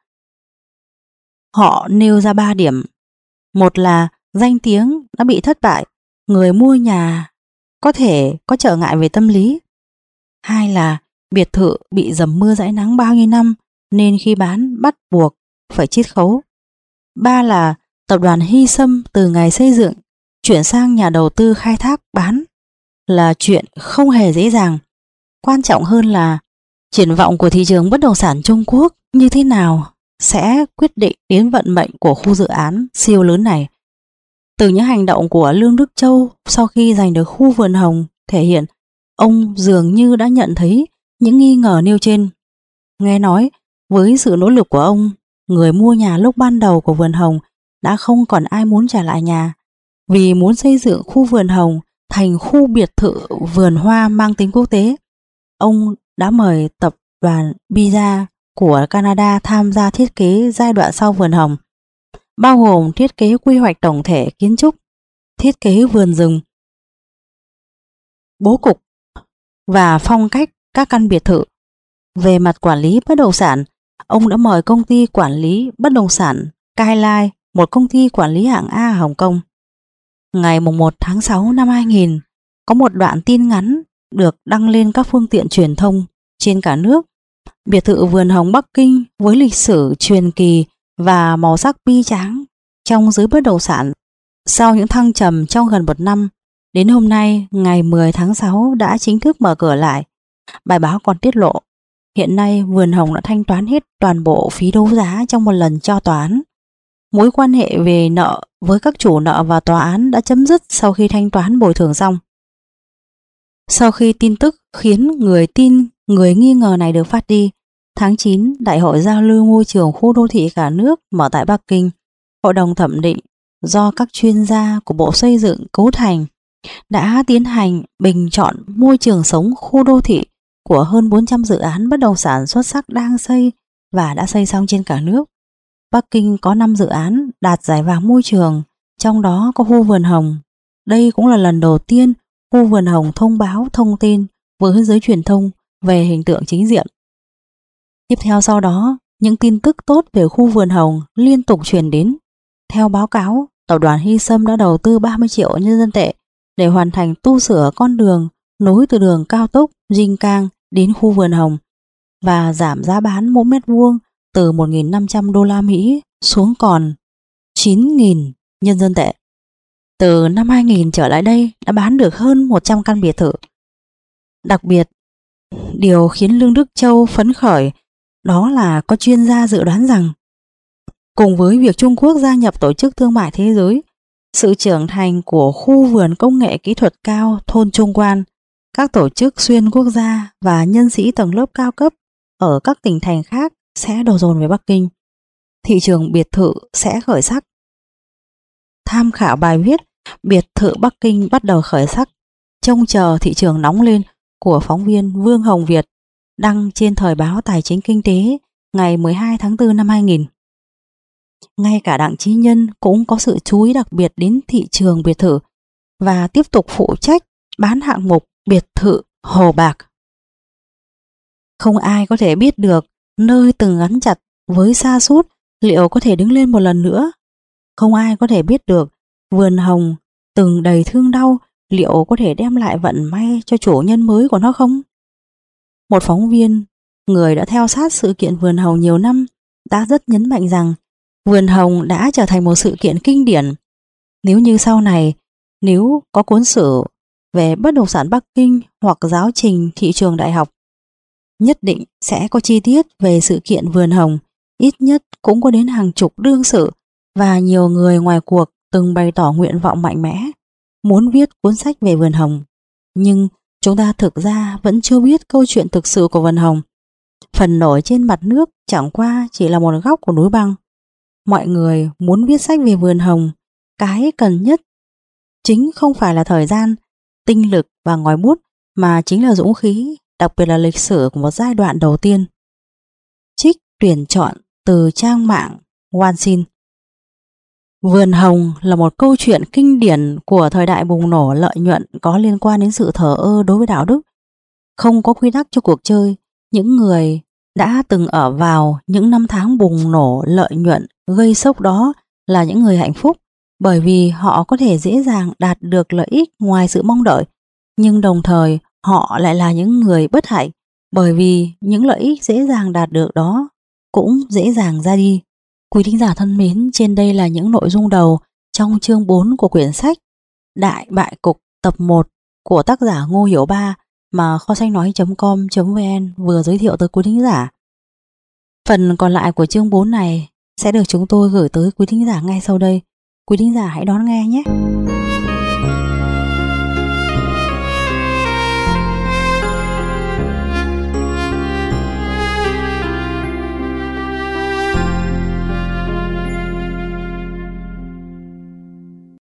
[SPEAKER 1] Họ nêu ra 3 điểm. Một là danh tiếng đã bị thất bại, người mua nhà có thể có trở ngại về tâm lý. Hai là biệt thự bị dầm mưa dãi nắng bao nhiêu năm nên khi bán bắt buộc phải chiết khấu. Ba là tập đoàn Hy Sâm từ ngày xây dựng chuyển sang nhà đầu tư khai thác bán là chuyện không hề dễ dàng. Quan trọng hơn là triển vọng của thị trường bất động sản Trung Quốc như thế nào sẽ quyết định đến vận mệnh của khu dự án siêu lớn này. Từ những hành động của Lương Đức Châu sau khi giành được khu vườn hồng thể hiện ông dường như đã nhận thấy những nghi ngờ nêu trên. Nghe nói với sự nỗ lực của ông, người mua nhà lúc ban đầu của vườn hồng đã không còn ai muốn trả lại nhà, vì muốn xây dựng khu vườn hồng thành khu biệt thự vườn hoa mang tính quốc tế. Ông đã mời tập đoàn Biza của Canada tham gia thiết kế giai đoạn sau vườn hồng, bao gồm thiết kế quy hoạch tổng thể kiến trúc, thiết kế vườn rừng, bố cục và phong cách các căn biệt thự. Về mặt quản lý bất động sản, ông đã mời công ty quản lý bất động sản Skyline, một công ty quản lý hạng A ở Hồng Kông. Ngày 1 tháng 6 năm 2000, có một đoạn tin ngắn được đăng lên các phương tiện truyền thông trên cả nước. Biệt thự vườn hồng Bắc Kinh với lịch sử truyền kỳ và màu sắc bi tráng trong giới bất động sản sau những thăng trầm trong gần một năm, đến hôm nay ngày 10 tháng 6 đã chính thức mở cửa lại. Bài báo còn tiết lộ, hiện nay vườn hồng đã thanh toán hết toàn bộ phí đấu giá trong một lần cho tòa án. Mối quan hệ về nợ với các chủ nợ và tòa án đã chấm dứt sau khi thanh toán bồi thường xong. Sau khi tin tức khiến người tin, người nghi ngờ này được phát đi, tháng 9, Đại hội giao lưu môi trường khu đô thị cả nước mở tại Bắc Kinh, Hội đồng thẩm định do các chuyên gia của Bộ Xây dựng cấu thành đã tiến hành bình chọn môi trường sống khu đô thị của hơn 400 dự án bất động sản xuất sắc đang xây và đã xây xong trên cả nước. Bắc Kinh có 5 dự án đạt giải vàng môi trường, trong đó có khu vườn hồng. Đây cũng là lần đầu tiên khu vườn hồng thông báo thông tin với giới truyền thông về hình tượng chính diện. Tiếp theo sau đó, những tin tức tốt về khu vườn hồng liên tục truyền đến. Theo báo cáo, tập đoàn Hy Sâm đã đầu tư 30 triệu nhân dân tệ để hoàn thành tu sửa con đường nối từ đường cao tốc Dinh Cang đến khu vườn hồng và giảm giá bán mỗi mét vuông từ 1.500 đô la Mỹ xuống còn 9.000 nhân dân tệ. Từ năm 2000 trở lại đây đã bán được hơn 100 căn biệt thự. Đặc biệt, điều khiến Lương Đức Châu phấn khởi đó là có chuyên gia dự đoán rằng cùng với việc Trung Quốc gia nhập Tổ chức Thương mại Thế giới, sự trưởng thành của khu vườn công nghệ kỹ thuật cao thôn Trung Quan, các tổ chức xuyên quốc gia và nhân sĩ tầng lớp cao cấp ở các tỉnh thành khác sẽ đổ dồn về Bắc Kinh. Thị trường biệt thự sẽ khởi sắc. Tham khảo bài viết Biệt thự Bắc Kinh bắt đầu khởi sắc, trông chờ thị trường nóng lên của phóng viên Vương Hồng Việt đăng trên Thời báo Tài chính Kinh tế ngày 12 tháng 4 năm 2000. Ngay cả Đặng Chí Nhân cũng có sự chú ý đặc biệt đến thị trường biệt thự và tiếp tục phụ trách bán hạng mục biệt thự Hồ Bạc. Không ai có thể biết được nơi từng gắn chặt với sa sút liệu có thể đứng lên một lần nữa. Không ai có thể biết được vườn hồng từng đầy thương đau liệu có thể đem lại vận may cho chủ nhân mới của nó không? Một phóng viên, người đã theo sát sự kiện vườn hồng nhiều năm, đã rất nhấn mạnh rằng vườn hồng đã trở thành một sự kiện kinh điển. Nếu như sau này, nếu có cuốn sử về bất động sản Bắc Kinh hoặc giáo trình thị trường đại học, nhất định sẽ có chi tiết về sự kiện vườn hồng, ít nhất cũng có đến hàng chục đương sự và nhiều người ngoài cuộc từng bày tỏ nguyện vọng mạnh mẽ muốn viết cuốn sách về vườn hồng. Nhưng chúng ta thực ra vẫn chưa biết câu chuyện thực sự của vườn hồng. Phần nổi trên mặt nước chẳng qua chỉ là một góc của núi băng. Mọi người muốn viết sách về vườn hồng, cái cần nhất chính không phải là thời gian, tinh lực và ngòi bút, mà chính là dũng khí, đặc biệt là lịch sử của một giai đoạn đầu tiên. Trích tuyển chọn từ trang mạng Wansin. Vườn hồng là một câu chuyện kinh điển của thời đại bùng nổ lợi nhuận có liên quan đến sự thờ ơ đối với đạo đức. Không có quy tắc cho cuộc chơi, những người đã từng ở vào những năm tháng bùng nổ lợi nhuận gây sốc đó là những người hạnh phúc, bởi vì họ có thể dễ dàng đạt được lợi ích ngoài sự mong đợi, nhưng đồng thời họ lại là những người bất hạnh, bởi vì những lợi ích dễ dàng đạt được đó cũng dễ dàng ra đi. Quý thính giả thân mến, trên đây là những nội dung đầu trong chương 4 của quyển sách Đại Bại Cục tập 1 của tác giả Ngô Hiểu Ba mà kho sách nói.com.vn vừa giới thiệu tới quý thính giả. Phần còn lại của chương 4 này sẽ được chúng tôi gửi tới quý thính giả ngay sau đây. Quý thính giả hãy đón nghe nhé.